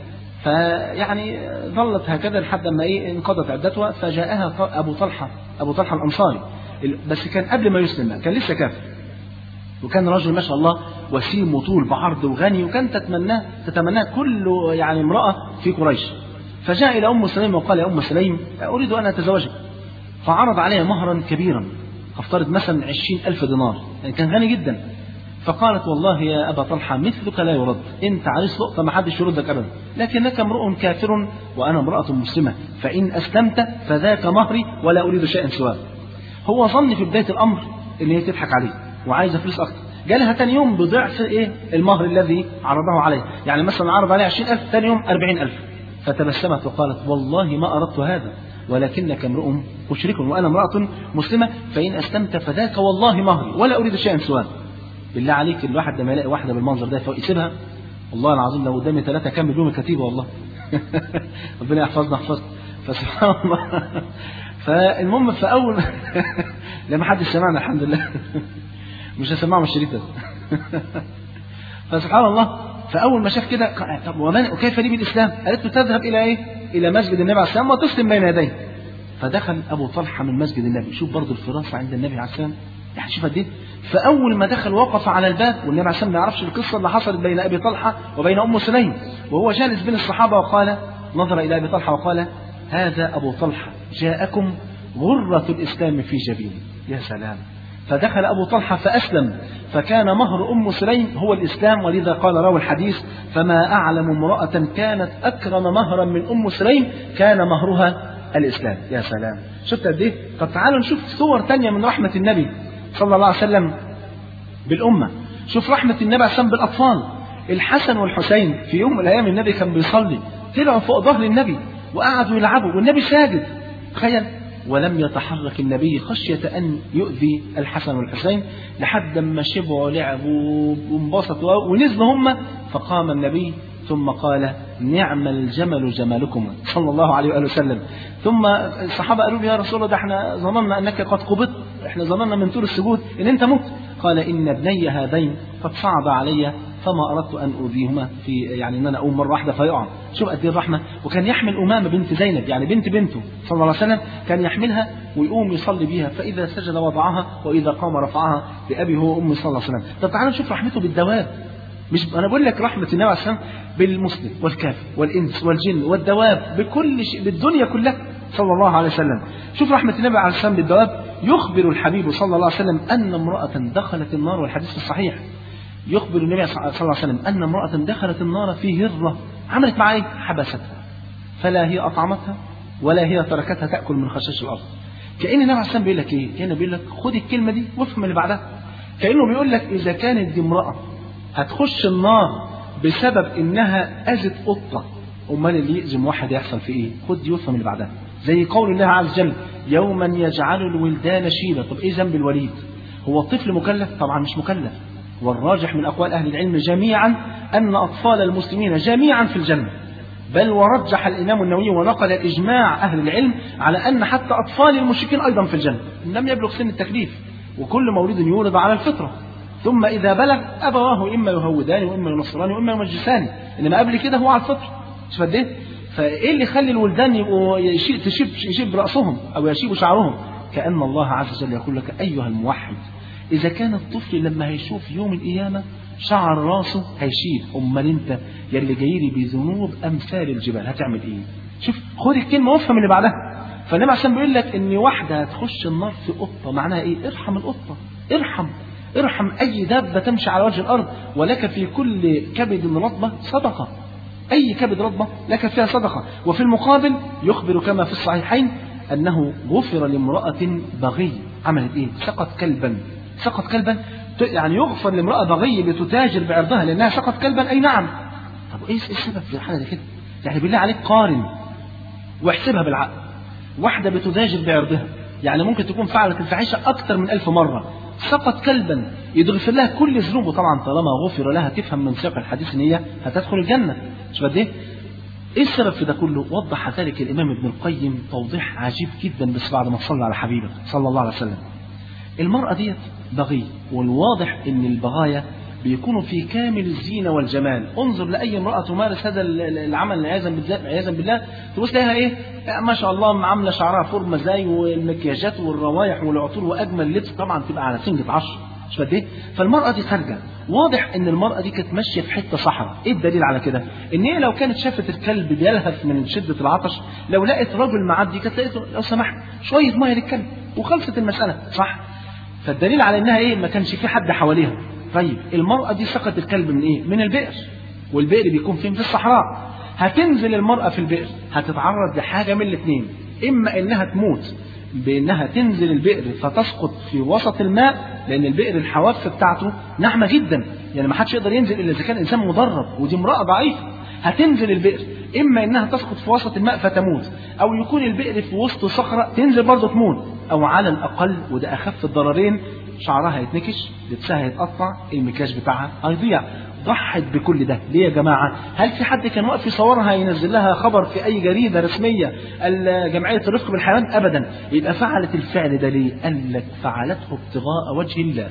Speaker 2: فيعني ظلت هكذا لحد ما إيه انقضت عدتها، فجاءها أبو طلحة أبو طلحة الأنصاري، بس كان قبل ما يسلم كان لسه كافر، وكان رجل ما شاء الله وسيم وطول بعرض وغني، وكان تتمناه تتمناه كل يعني امرأة في قريش. فجاء إلى أم سليم وقال يا أم سليم أريد أن أتزوجك. فعرض عليها مهرا كبيرا، افترض مثلا عشرين ألف دينار، يعني كان غني جدا. فقالت والله يا أبا طلحة مثلك لا يرد، أنت عريس لقطة ما حدش يردك أبدا، لكنك امرؤ كافر وأنا امرأة مسلمة، فإن أسلمت فذاك مهري ولا أريد شيئا سواه. هو ظن في بداية الأمر إن هي تضحك عليه وعايزة فلوس أكتر. جالها ثاني يوم بضعف إيه المهر الذي عرضه عليه، يعني مثلا عرض عليه عشرين ألف، ثاني يوم أربعين ألف. فتبسمت وقالت والله ما أردت هذا ولكنك امرؤ مشرك وأنا امرأة مسلمة، فإن أسلمت فذاك والله مهري ولا أريد شيئا سواه. بالله عليك الواحد لما يلاقي واحدة بالمنظر ده يسيبها؟ والله العظيم لو قدامي ثلاثة كمل يوم الكتيبة والله. ربنا يحفظنا يحفظنا. فسبحان الله. فالمهم في أول لما حد سمعنا الحمد لله مش هسمعهم الشريط ده. فسبحان الله فأول ما شاف كده طب وكيف لي بالإسلام؟ قالت له تذهب إلى إيه؟ إلى مسجد النبي عليه السلام وتسلم بين يديه. فدخل أبو طلحة من مسجد النبي. شوف برضو الفراسة عند النبي عليه السلام يعني شوف قد ايه. فاول ما دخل وقف على الباب، والنبي عليه الصلاه والسلام ما يعرفش القصه اللي حصلت بين ابي طلحه وبين ام سليم، وهو جالس بين الصحابه، وقال نظر الى ابي طلحه وقال هذا ابو طلحه جاءكم غره الاسلام في جبينه. يا سلام. فدخل ابو طلحه فاسلم، فكان مهر ام سليم هو الاسلام، ولذا قال راوي الحديث فما اعلم امراه كانت اكرم مهرا من ام سليم كان مهرها الاسلام. يا سلام. شفت قد ايه؟ طب تعالوا نشوف صور تانية من رحمه النبي صلى الله عليه وسلم بالامه. شوف رحمه النبي عليه الصلاه والسلام بالاطفال. الحسن والحسين في يوم من الايام النبي كان بيصلي، طلعوا فوق ظهر النبي وقعدوا يلعبوا والنبي ساجد. تخيل. ولم يتحرك النبي خشية أن يؤذي الحسن والحسين، لحد ما شبعوا لعبوا وانبسطوا ونزلوا هم. فقام النبي ثم قال نعم الجمل جمالكم صلى الله عليه وآله وسلم. ثم الصحابة قالوا له يا رسول الله ده احنا ظننا أنك قد قبضت، احنا ظننا من طول السجود إن أنت مت. قال إن ابني هذين قد صعد علي فما أردت أن أؤذيهما في يعني أن أنا أقوم مرة واحدة فيقع. شوف قد ايه الرحمة. وكان يحمل أمامة بنت زينب يعني بنت بنته صلى الله عليه وسلم، كان يحملها ويقوم يصلي بها، فإذا سجد وضعها وإذا قام رفعها بأبي هو أمي صلى الله عليه وسلم. طب تعالوا نشوف رحمته بالدواب. مش أنا بقول لك رحمة النبي عليه الصلاة والسلام بالمسلم والكافر والإنس والجن والدواب بكل شيء بالدنيا كلها صلى الله عليه وسلم. شوف رحمة النبي عليه الصلاة والسلام بالدواب. يخبر الحبيب صلى الله عليه وسلم أن امرأة دخلت النار، والحديث الصحيح يخبر النبي صلى الله عليه وسلم أن امرأة دخلت النار في هرة، عملت معها ايه؟ حبستها، فلا هي أطعمتها ولا هي تركتها تأكل من خشاش الأرض. كأن النبي عليه السلام بيقول لك ايه؟ كأنه بيقول لك خد الكلمة دي وافهم اللي بعدها. كأنه بيقول لك إذا كانت دي امرأة هتخش النار بسبب إنها أذت قطة، أمال اللي يأذي واحد يحصل في إيه؟ خد دي وافهم اللي بعدها. زي قول الله عز وجل يوما يجعل الولدان شيبا. طب إيه ذنب الوليد؟ هو الطفل مكلف؟ طبعا مش مكلف. والراجح من أقوال أهل العلم جميعا أن أطفال المسلمين جميعا في الجنة، بل ورجح الإمام النووي ونقل إجماع أهل العلم على أن حتى أطفال المشركين أيضا في الجنة لم يبلغ سن التكليف، وكل مولود يولد على الفطرة، ثم إذا بلغ أبواه إما يهودان وإما ينصران وإما يمجسان، إنما قبل كده هو على الفطرة. شوف قد إيه؟ فإيه اللي يخلي الولدان يبقوا يشيب يشيب رأسهم أو يشيبوا شعرهم؟ كأن الله عز وجل يقول لك أيها الموحد إذا كان الطفل لما هيشوف يوم القيامة شعر راسه هيشيب، أمال أنت يلي جايلي بذنوب أمثال الجبال هتعمل إيه؟ شوف خد الكلمة وافهم اللي بعدها. فالنبي عشان بيقول لك إن واحدة هتخش النار في قطة، معناها إيه؟ ارحم القطة، ارحم ارحم أي دابة تمشي على وجه الأرض، ولك في كل كبد رطبة صدقة، أي كبد رطبة لك فيها صدقة. وفي المقابل يخبر كما في الصحيحين أنه غفر لامرأة بغي عملت إيه؟ سقط كلبا. سقط كلبا يعني يغفر لامرأة بغي بتتاجر بعرضها لأنها سقط كلبا. أي نعم. طب إيه السبب في الحالة دي كده؟ يعني بالله عليك قارن واحسبها بالعقل. واحدة بتتاجر بعرضها يعني ممكن تكون فعلت الفاحشة أكثر من ألف مرة، سقط كلبا يغفر لها كل ذنوبه. طبعا طالما غفر لها تفهم من سياق الحديث ان هي هتدخل الجنة. مش قد ايه؟ ايه السبب في ده كله؟ وضح ذلك الامام ابن القيم توضيح عجيب جدا بس بعد ما صلى على حبيبه صلى الله عليه وسلم. المرأة ديت بغي، والواضح ان البغايا بيكونوا في كامل الزينة والجمال. انظر لأي امرأة تمارس هذا العمل عياذا بالله تبص لها ايه؟ ما شاء الله عاملة شعرها فورمة زي والمكياجات والروايح والعطور واجمل لبس، طبعا تبقى على سنجة عشر. مش قد ايه؟ فالمرأة دي خارجة، واضح ان المرأة دي كانت ماشية في حتة صحراء. ايه الدليل على كده؟ ان هي لو كانت شافت الكلب بيلهث من شدة العطش، لو لقت رجل معدي كانت لقيته لو سمحت شوية مية للكلب وخلصت المسألة، صح؟ فالدليل على انها ايه؟ ما كانش في حد حواليها. طيب المرأة دي سقط الكلب من ايه؟ من البئر، والبئر بيكون فين؟ في الصحراء. هتنزل المرأة في البئر هتتعرض لحاجة من الاثنين، اما انها تموت بانها تنزل البئر فتسقط في وسط الماء، لان البئر الحواف بتاعته ناعمة جدا يعني ما حدش يقدر ينزل الا اذا كان انسان مدرب، ودي امرأة ضعيفة. هتنزل البئر اما انها تسقط في وسط الماء فتموت، او يكون البئر في وسط صخرة تنزل برضه تموت، او على الاقل وده اخف الضررين شعرها هيتنكش، لبسها هيتقطع، المكياج بتاعها هيضيع. ضحت بكل ده ليه يا جماعة؟ هل في حد كان واقف يصورها ينزل لها خبر في أي جريدة رسمية جمعية الرفق بالحيوان؟ أبدا. يبقى فعلت الفعل ده ليه؟ قال لك فعلته ابتغاء وجه الله.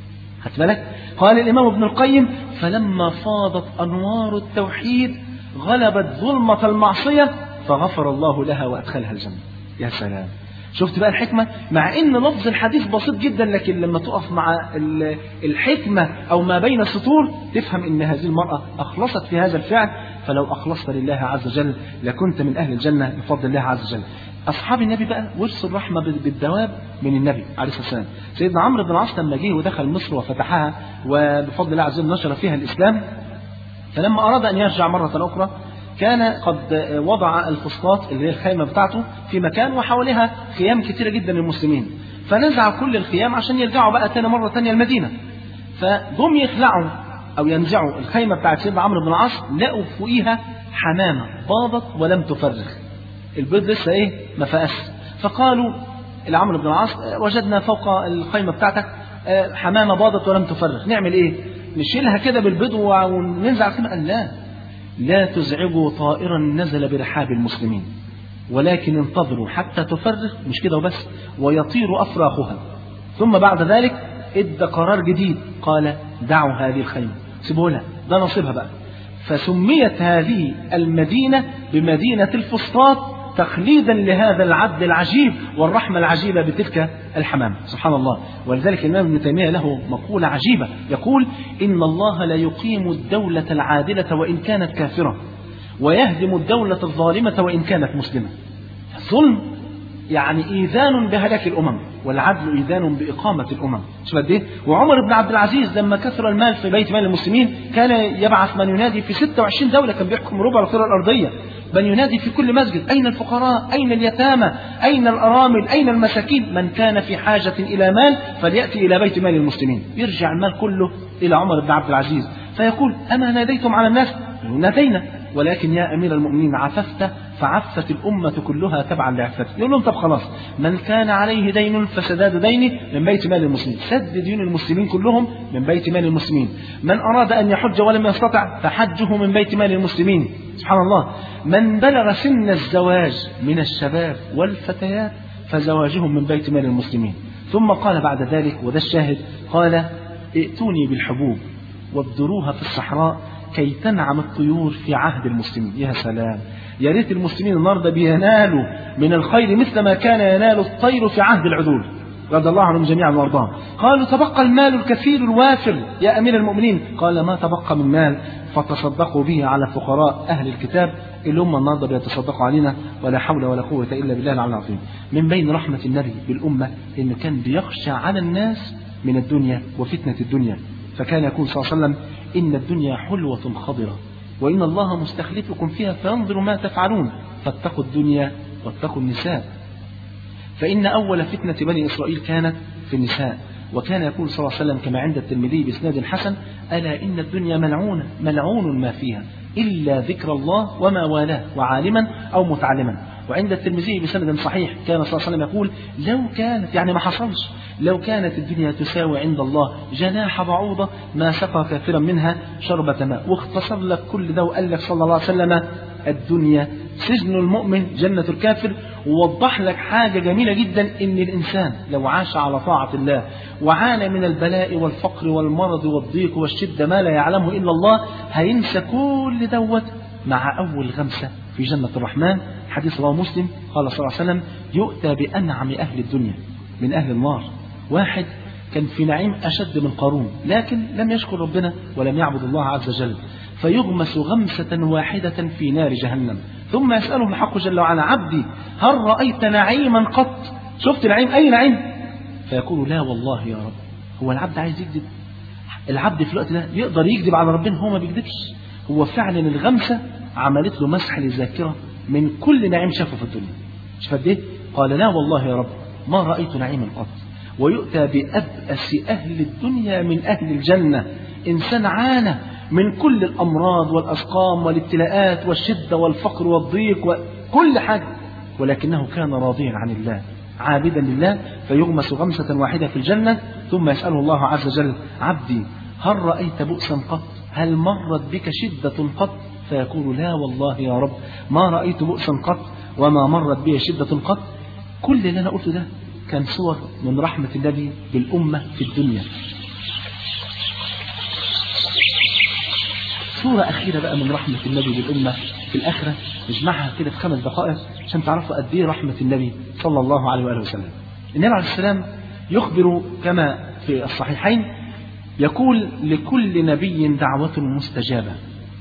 Speaker 2: خدت بالك؟ قال الإمام ابن القيم فلما فاضت أنوار التوحيد غلبت ظلمة المعصية فغفر الله لها وأدخلها الجنة. يا سلام. شفت بقى الحكمة؟ مع ان لفظ الحديث بسيط جدا، لكن لما تقف مع الحكمة او ما بين السطور تفهم ان هذه المرأة اخلصت في هذا الفعل. فلو اخلصت لله عز وجل لكنت من اهل الجنة بفضل الله عز وجل. اصحاب النبي بقى ورثوا الرحمة بالدواب من النبي عليه الصلاة والسلام. سيدنا عمرو بن العاص لما جه ودخل مصر وفتحها وبفضل الله عز وجل نشر فيها الاسلام، فلما اراد ان يرجع مرة اخرى كان قد وضع الفسطاط اللي هي الخيمة بتاعته في مكان وحواليها خيام كثيرة جدا للمسلمين، فنزع كل الخيام عشان يرجعوا بقى تاني مرة تانية المدينة. فجم يخلعوا أو ينزعوا الخيمة بتاعت سيدنا عمرو بن العاص، لقوا فوقيها حمامة باضت ولم تفرخ، البيض لسه إيه ما فقس. فقالوا لعمرو بن العاص وجدنا فوق الخيمة بتاعتك حمامة باضت ولم تفرخ، نعمل إيه؟ نشيلها كده بالبيض وننزع الخيمة؟ قال لا، لا تزعجوا طائرا نزل برحاب المسلمين، ولكن انتظروا حتى تفرخ، مش كده وبس، ويطير أفراخها. ثم بعد ذلك ادى قرار جديد، قال دعوا هذه الخيمة، سيبوا لها، ده نصيبها بقى. فسميت هذه المدينة بمدينة الفسطاط تخليدا لهذا العدل العجيب والرحمة العجيبة بتلك الحمام. سبحان الله. ولذلك الإمام ابن تيمية له مقولة عجيبة، يقول إن الله لا يقيم الدولة العادلة وإن كانت كافرة، ويهدم الدولة الظالمة وإن كانت مسلمة. الظلم يعني إيذان بهلاك الأمم، والعدل إيذان بإقامة الأمم. شوف قد إيه؟ وعمر بن عبد العزيز لما كثر المال في بيت مال المسلمين كان يبعث من ينادي في ستة وعشرين دولة، كان بيحكم ربع الكرة الأرضية، من ينادي في كل مسجد أين الفقراء، أين اليتامى، أين الأرامل، أين المساكين، من كان في حاجة إلى مال فليأتي إلى بيت مال المسلمين. يرجع المال كله إلى عمر بن عبد العزيز فيقول أما ناديتم على الناس؟ نادينا، ولكن يا أمير المؤمنين عففت فعفت الأمة كلها تبعا لعفتك. يقول لهم طب خلاص، من كان عليه دين فسداد دينه من بيت مال المسلمين، سد ديون المسلمين كلهم من بيت مال المسلمين. من أراد أن يحج ولم يستطع فحجه من بيت مال المسلمين. سبحان الله. من بلغ سن الزواج من الشباب والفتيات فزواجهم من بيت مال المسلمين. ثم قال بعد ذلك، وده الشاهد، قال ائتوني بالحبوب وابدروها في الصحراء كي تنعم الطيور في عهد المسلمين. يا سلام، يا ريت المسلمين النهارده بينالوا من الخير مثل ما كان ينال الطير في عهد العدول رضي الله عنهم جميعا وارضاهم. قالوا تبقى المال الكثير الوافر يا أمير المؤمنين، قال ما تبقى من مال فتصدقوا به على فقراء أهل الكتاب اللي هم النهارده بيتصدقوا علينا، ولا حول ولا قوة إلا بالله العلي العظيم. من بين رحمة النبي بالأمة إنه كان بيخشى على الناس من الدنيا وفتنة الدنيا، فكان يقول صلى الله عليه وسلم إن الدنيا حلوة خضرة وإن الله مستخلفكم فيها فينظر ما تفعلون فاتقوا الدنيا واتقوا النساء، فإن أول فتنة بني إسرائيل كانت في النساء. وكان يقول صلى الله عليه وسلم كما عند الترمذي بإسناد حسن ألا إن الدنيا ملعونة ملعون ما فيها إلا ذكر الله وما والاه وعالما أو متعلما. وعند الترمذي بسند صحيح كان صلى الله عليه وسلم يقول لو كانت، يعني ما حصلش، لو كانت الدنيا تساوي عند الله جناح بعوضة ما سقى كافرا منها شربة ماء. واختصر لك كل ده وقال لك صلى الله عليه وسلم الدنيا سجن المؤمن جنة الكافر. ووضح لك حاجة جميلة جدا، إن الإنسان لو عاش على طاعة الله وعانى من البلاء والفقر والمرض والضيق والشدة ما لا يعلمه إلا الله هينسى كل دوت مع أول غمسة في جنة الرحمن. حديث رواه مسلم قال صلى الله عليه وسلم يؤتى بأنعم أهل الدنيا من أهل النار، واحد كان في نعيم أشد من قارون لكن لم يشكر ربنا ولم يعبد الله عز وجل، فيغمس غمسة واحدة في نار جهنم، ثم يسأله الحق جل وعلا عبدي هل رأيت نعيما قط؟ شفت نعيم؟ أي نعيم؟ فيقول لا والله يا رب. هو العبد عايز يكذب؟ العبد في الوقت ده يقدر يكذب على ربنا؟ هو ما بيكذبش، هو فعلا الغمسة عملت له مسح للذاكرة من كل نعيم شافه في الدنيا. شوف قد ايه؟ قال لا والله يا رب ما رأيت نعيما قط. ويؤتى بأبأس أهل الدنيا من أهل الجنة، إنسان عانى من كل الأمراض والأسقام والابتلاءات والشدة والفقر والضيق وكل حاجة، ولكنه كان راضيا عن الله عابدا لله، فيغمس غمسة واحدة في الجنة، ثم يسأله الله عز وجل عبدي هل رأيت بؤسا قط؟ هل مرت بك شدة قط؟ فيقول لا والله يا رب ما رأيت بؤسا قط وما مرت بي شدة قط. كل اللي أنا قلته ده كان صور من رحمة النبي بالأمة في الدنيا. صورة أخيرة بقى من رحمة النبي بالأمة في الآخرة نجمعها كده في خمس دقائق عشان تعرفوا قد إيه رحمة النبي صلى الله عليه وآله وسلم. النبي عليه السلام يخبر كما في الصحيحين يقول لكل نبي دعوة مستجابة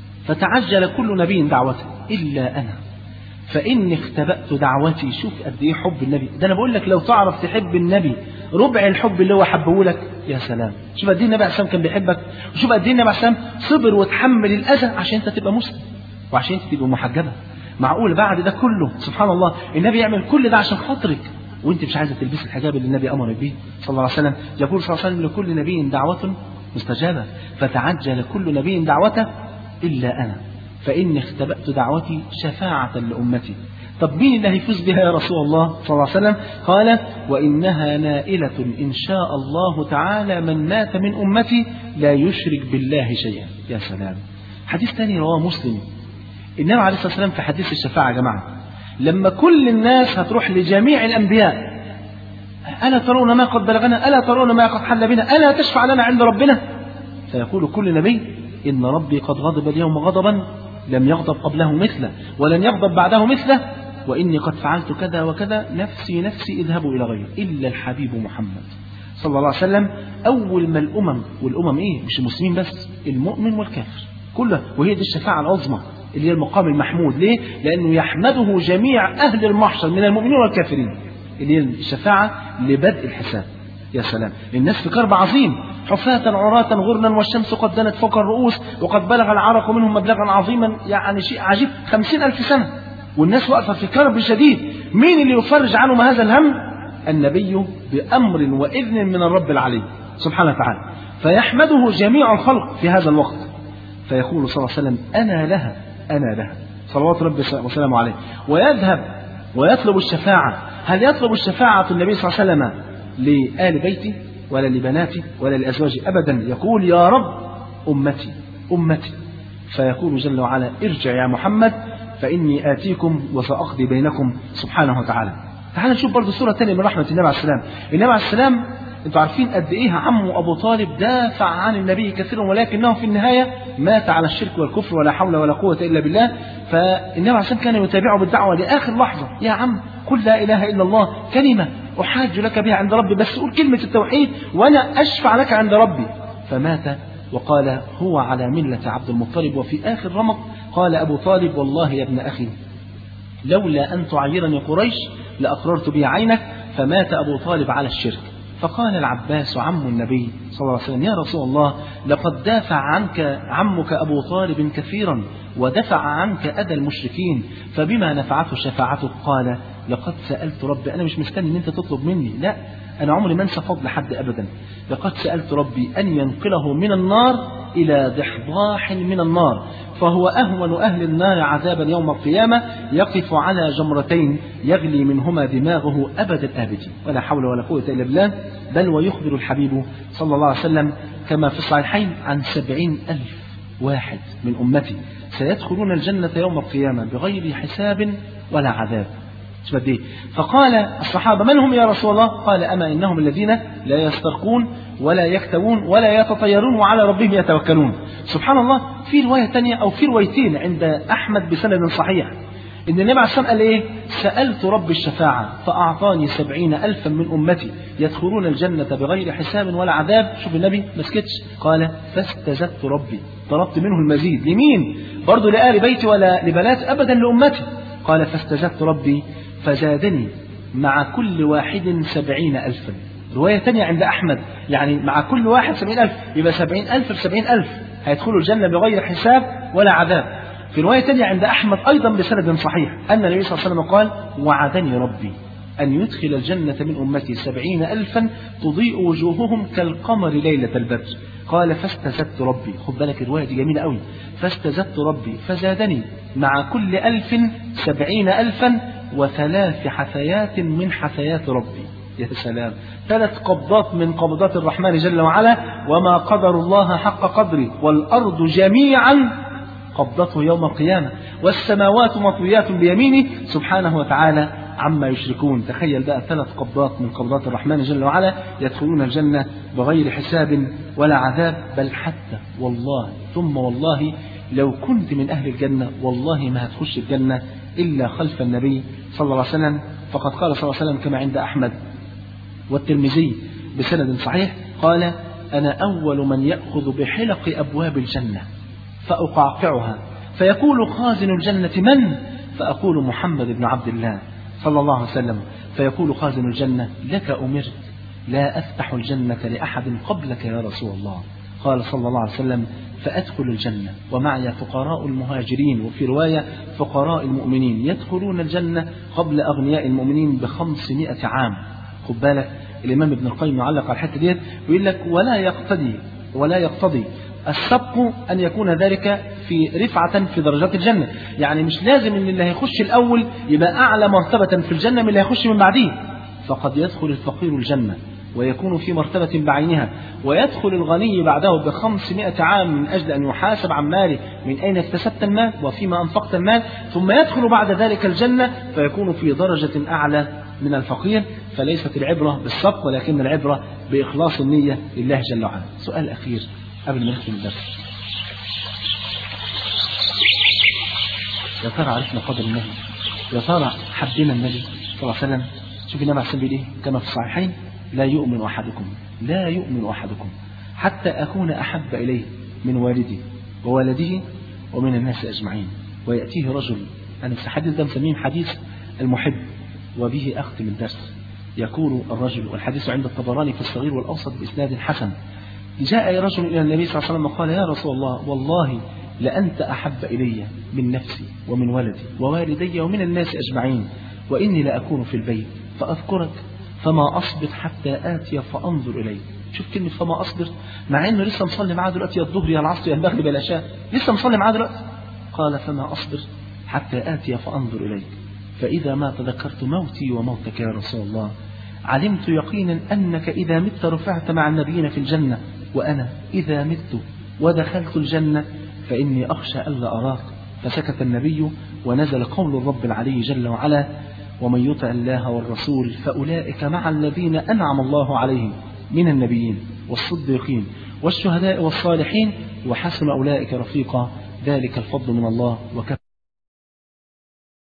Speaker 2: فتعجل كل نبي دعوته إلا أنا فإني اختبأت دعوتي. شوف قد إيه حب النبي ده. أنا بقول لك لو تعرف تحب النبي ربع الحب اللي هو حبه لك يا سلام. شوف قد إيه النبي عليه السلام كان بيحبك، وشوف قد إيه النبي عليه السلام صبر وتحمل الأذى عشان أنت تبقى مسلم وعشان أنت تبقى محجبة. معقول بعد ده كله سبحان الله النبي يعمل كل ده عشان خاطرك وأنت مش عايزة تلبس الحجاب اللي النبي أمر به صلى الله عليه وسلم؟ يقول صلى الله عليه وسلم لكل نبي دعوة مستجابة فتعجل كل نبي دعوته إلا أنا فإني اختبأت دعوتي شفاعة لأمتي. طب مين اللي هيفوز بها يا رسول الله صلى الله عليه وسلم؟ قال وإنها نائلة إن شاء الله تعالى من مات من أمتي لا يشرك بالله شيئا. يا سلام. حديث ثاني رواه مسلم. النبي عليه الصلاة والسلام في حديث الشفاعة يا جماعة لما كل الناس هتروح لجميع الأنبياء ألا ترون ما قد بلغنا ألا ترون ما قد حل بنا ألا تشفع لنا عند ربنا؟ فيقول كل نبي إن ربي قد غضب اليوم غضبا لم يغضب قبله مثله ولن يغضب بعده مثله وإني قد فعلت كذا وكذا نفسي نفسي اذهبوا إلى غيري إلا الحبيب محمد صلى الله عليه وسلم. أول ما الأمم والأمم إيه مش المسلمين بس المؤمن والكافر كله، وهي دي الشفاعة العظمى اللي هي المقام المحمود. ليه؟ لأنه يحمده جميع أهل المحشر من المؤمنين والكافرين اللي هي الشفاعة لبدء الحساب. يا سلام. الناس في كرب عظيم حفاة عراة غرنا والشمس قد دنت فوق الرؤوس وقد بلغ العرق منهم مبلغا عظيما يعني شيء عجيب خمسين ألف سنة والناس واقفة في كرب شديد. مين اللي يفرج عنهم هذا الهم؟ النبي بأمر وإذن من الرب العلي سبحانه وتعالى. فيحمده جميع الخلق في هذا الوقت فيقول صلى الله عليه وسلم أنا لها أنا لها صلوات ربي وسلامه عليه ويذهب ويطلب الشفاعة. هل يطلب الشفاعة النبي صلى الله عليه وسلم لآل بيتي ولا لبناتي ولا لأزواجي؟ أبدا. يقول يا رب أمتي أمتي فيقول جل وعلا ارجع يا محمد فإني آتيكم وسأقضي بينكم سبحانه وتعالى. تعالى نشوف برضه صورة ثانية من رحمة النبي عليه السلام. النبي عليه السلام انتوا عارفين قد ايه عمه أبو طالب دافع عن النبي كثيرا ولكنه في النهاية مات على الشرك والكفر ولا حول ولا قوة إلا بالله. فالنبي عليه السلام كان يتابعه بالدعوة لآخر لحظة يا عم قل لا إله إلا الله كلمة أحاج لك بها عند ربي بس قول كلمة التوحيد وأنا أشفع لك عند ربي. فمات وقال هو على ملة عبد المطلب. وفي آخر رمق قال أبو طالب والله يا ابن أخي لولا أن تعيرني قريش لأقررت بي عينك. فمات أبو طالب على الشرك. فقال العباس عم النبي صلى الله عليه وسلم يا رسول الله لقد دافع عنك عمك أبو طالب كثيرا ودفع عنك أذى المشركين فبما نفعته شفاعتك؟ قال لقد سألت ربي. أنا مش مستني أن أنت تطلب مني، لا أنا عمري ما انسى فضل حد أبدا. لقد سألت ربي أن ينقله من النار إلى ضحضاح من النار فهو أهون أهل النار عذابا يوم القيامة يقف على جمرتين يغلي منهما دماغه أبد الآبدين ولا حول ولا قوة إلا بالله. بل ويخبر الحبيب صلى الله عليه وسلم كما في الصحيحين عن سبعين ألف واحد من أمتي سيدخلون الجنة يوم القيامة بغير حساب ولا عذاب. فقال الصحابة من هم يا رسول الله؟ قال أما إنهم الذين لا يسترقون ولا يكتوون ولا يتطيرون وعلى ربهم يتوكلون. سبحان الله. في رواية تانية أو في روايتين عند أحمد بسند صحيح إن النبي عليه الصلاة والسلام قال إيه؟ سألت رب الشفاعة فأعطاني سبعين ألفا من أمتي يدخلون الجنة بغير حساب ولا عذاب. شوف النبي ما سكتش قال فاستزدت ربي طلبت منه المزيد. لمين؟ برضو لآل بيتي ولا لبنات أبدا لأمتي. قال فاستزدت ربي فزادني مع كل واحد سبعين ألفا. رواية تانية عند أحمد يعني مع كل واحد سبعين ألف يبقى سبعين ألف بسبعين ألف هيدخلوا الجنة بغير حساب ولا عذاب. في رواية تانية عند أحمد أيضا بسند صحيح أن النبي صلى الله عليه وسلم قال وعدني ربي أن يدخل الجنة من أمتي سبعين ألفا تضيء وجوههم كالقمر ليلة البدر. قال فاستزدت ربي. خد بالك الرواية دي جميلة قوي. فاستزدت ربي فزادني مع كل ألف سبعين ألفا وثلاث حثيات من حثيات ربي. يا سلام. ثلاث قبضات من قبضات الرحمن جل وعلا. وما قدر الله حق قدره والأرض جميعا قبضته يوم القيامة والسماوات مطويات بيمينه سبحانه وتعالى عما يشركون. تخيل بقى ثلاث قبضات من قبضات الرحمن جل وعلا يدخلون الجنة بغير حساب ولا عذاب. بل حتى والله ثم والله لو كنت من أهل الجنة والله ما هتخش الجنة إلا خلف النبي صلى الله عليه وسلم. فقد قال صلى الله عليه وسلم كما عند أحمد والترمذي بسند صحيح قال أنا أول من يأخذ بحلق أبواب الجنة فأقعقعها فيقول خازن الجنة من؟ فأقول محمد بن عبد الله صلى الله عليه وسلم فيقول خازن الجنة لك أمرت لا أفتح الجنة لأحد قبلك يا رسول الله. قال صلى الله عليه وسلم فأدخل الجنة ومعي فقراء المهاجرين وفي رواية فقراء المؤمنين يدخلون الجنة قبل أغنياء المؤمنين بخمسمائة عام. خد بالك الإمام ابن القيم يعلق على الحتة ديت ويقول لك ولا يقتضي ولا يقتضي السبق أن يكون ذلك في رفعة في درجات الجنة. يعني مش لازم أن اللي هيخش الأول يبقى أعلى مرتبة في الجنة من اللي هيخش من بعديه. فقد يدخل الفقير الجنة ويكون في مرتبة بعينها ويدخل الغني بعده بخمسمائة عام من أجل أن يحاسب عن ماله من أين اكتسبت المال وفيما أنفقت المال ثم يدخل بعد ذلك الجنة فيكون في درجة أعلى من الفقير. فليست العبرة بالسبق ولكن العبرة بإخلاص النية لله جل وعلا. سؤال أخير قبل ما نختم الدرس، يا ترى عرفنا قدر النبي؟ يا ترى حبينا النبي صلى الله عليه وسلم؟ شوف النبي عليه الصلاة والسلام كما في الصحيحين لا يؤمن أحدكم لا يؤمن أحدكم حتى أكون أحب إليه من والدي وولده ومن الناس أجمعين. ويأتيه رجل، أنا الحديث ده مسميه حديث المحب وبه أختم الدرس. يقول الرجل والحديث عند الطبراني في الصغير والأوسط بإسناد حسن جاء رجل إلى النبي صلى الله عليه وسلم وقال يا رسول الله والله لأنت أحب إلي من نفسي ومن ولدي ووالدي ومن الناس أجمعين وإني لأكون في البيت فأذكرك فما أصبر حتى آتي فأنظر إليك. شوف كلمة فما أصبر مع إنه لسه مصلي معاه دلوقتي يا الظهر يا العصر يا المغرب يا العشاء لسه مصلي معاه دلوقتي. قال فما أصبر حتى آتي فأنظر إليك فإذا ما تذكرت موتي وموتك يا رسول الله علمت يقينا أنك إذا مت رفعت مع النبيين في الجنة وأنا إذا مت ودخلت الجنة فإني أخشى ألا أراك. فسكت النبي ونزل قول الرب العلي جل وعلا ومن يطع الله والرسول فأولئك مع الذين أنعم الله عليهم من النبيين والصديقين والشهداء والصالحين وحسن أولئك رفيقا ذلك الفضل من الله وكفى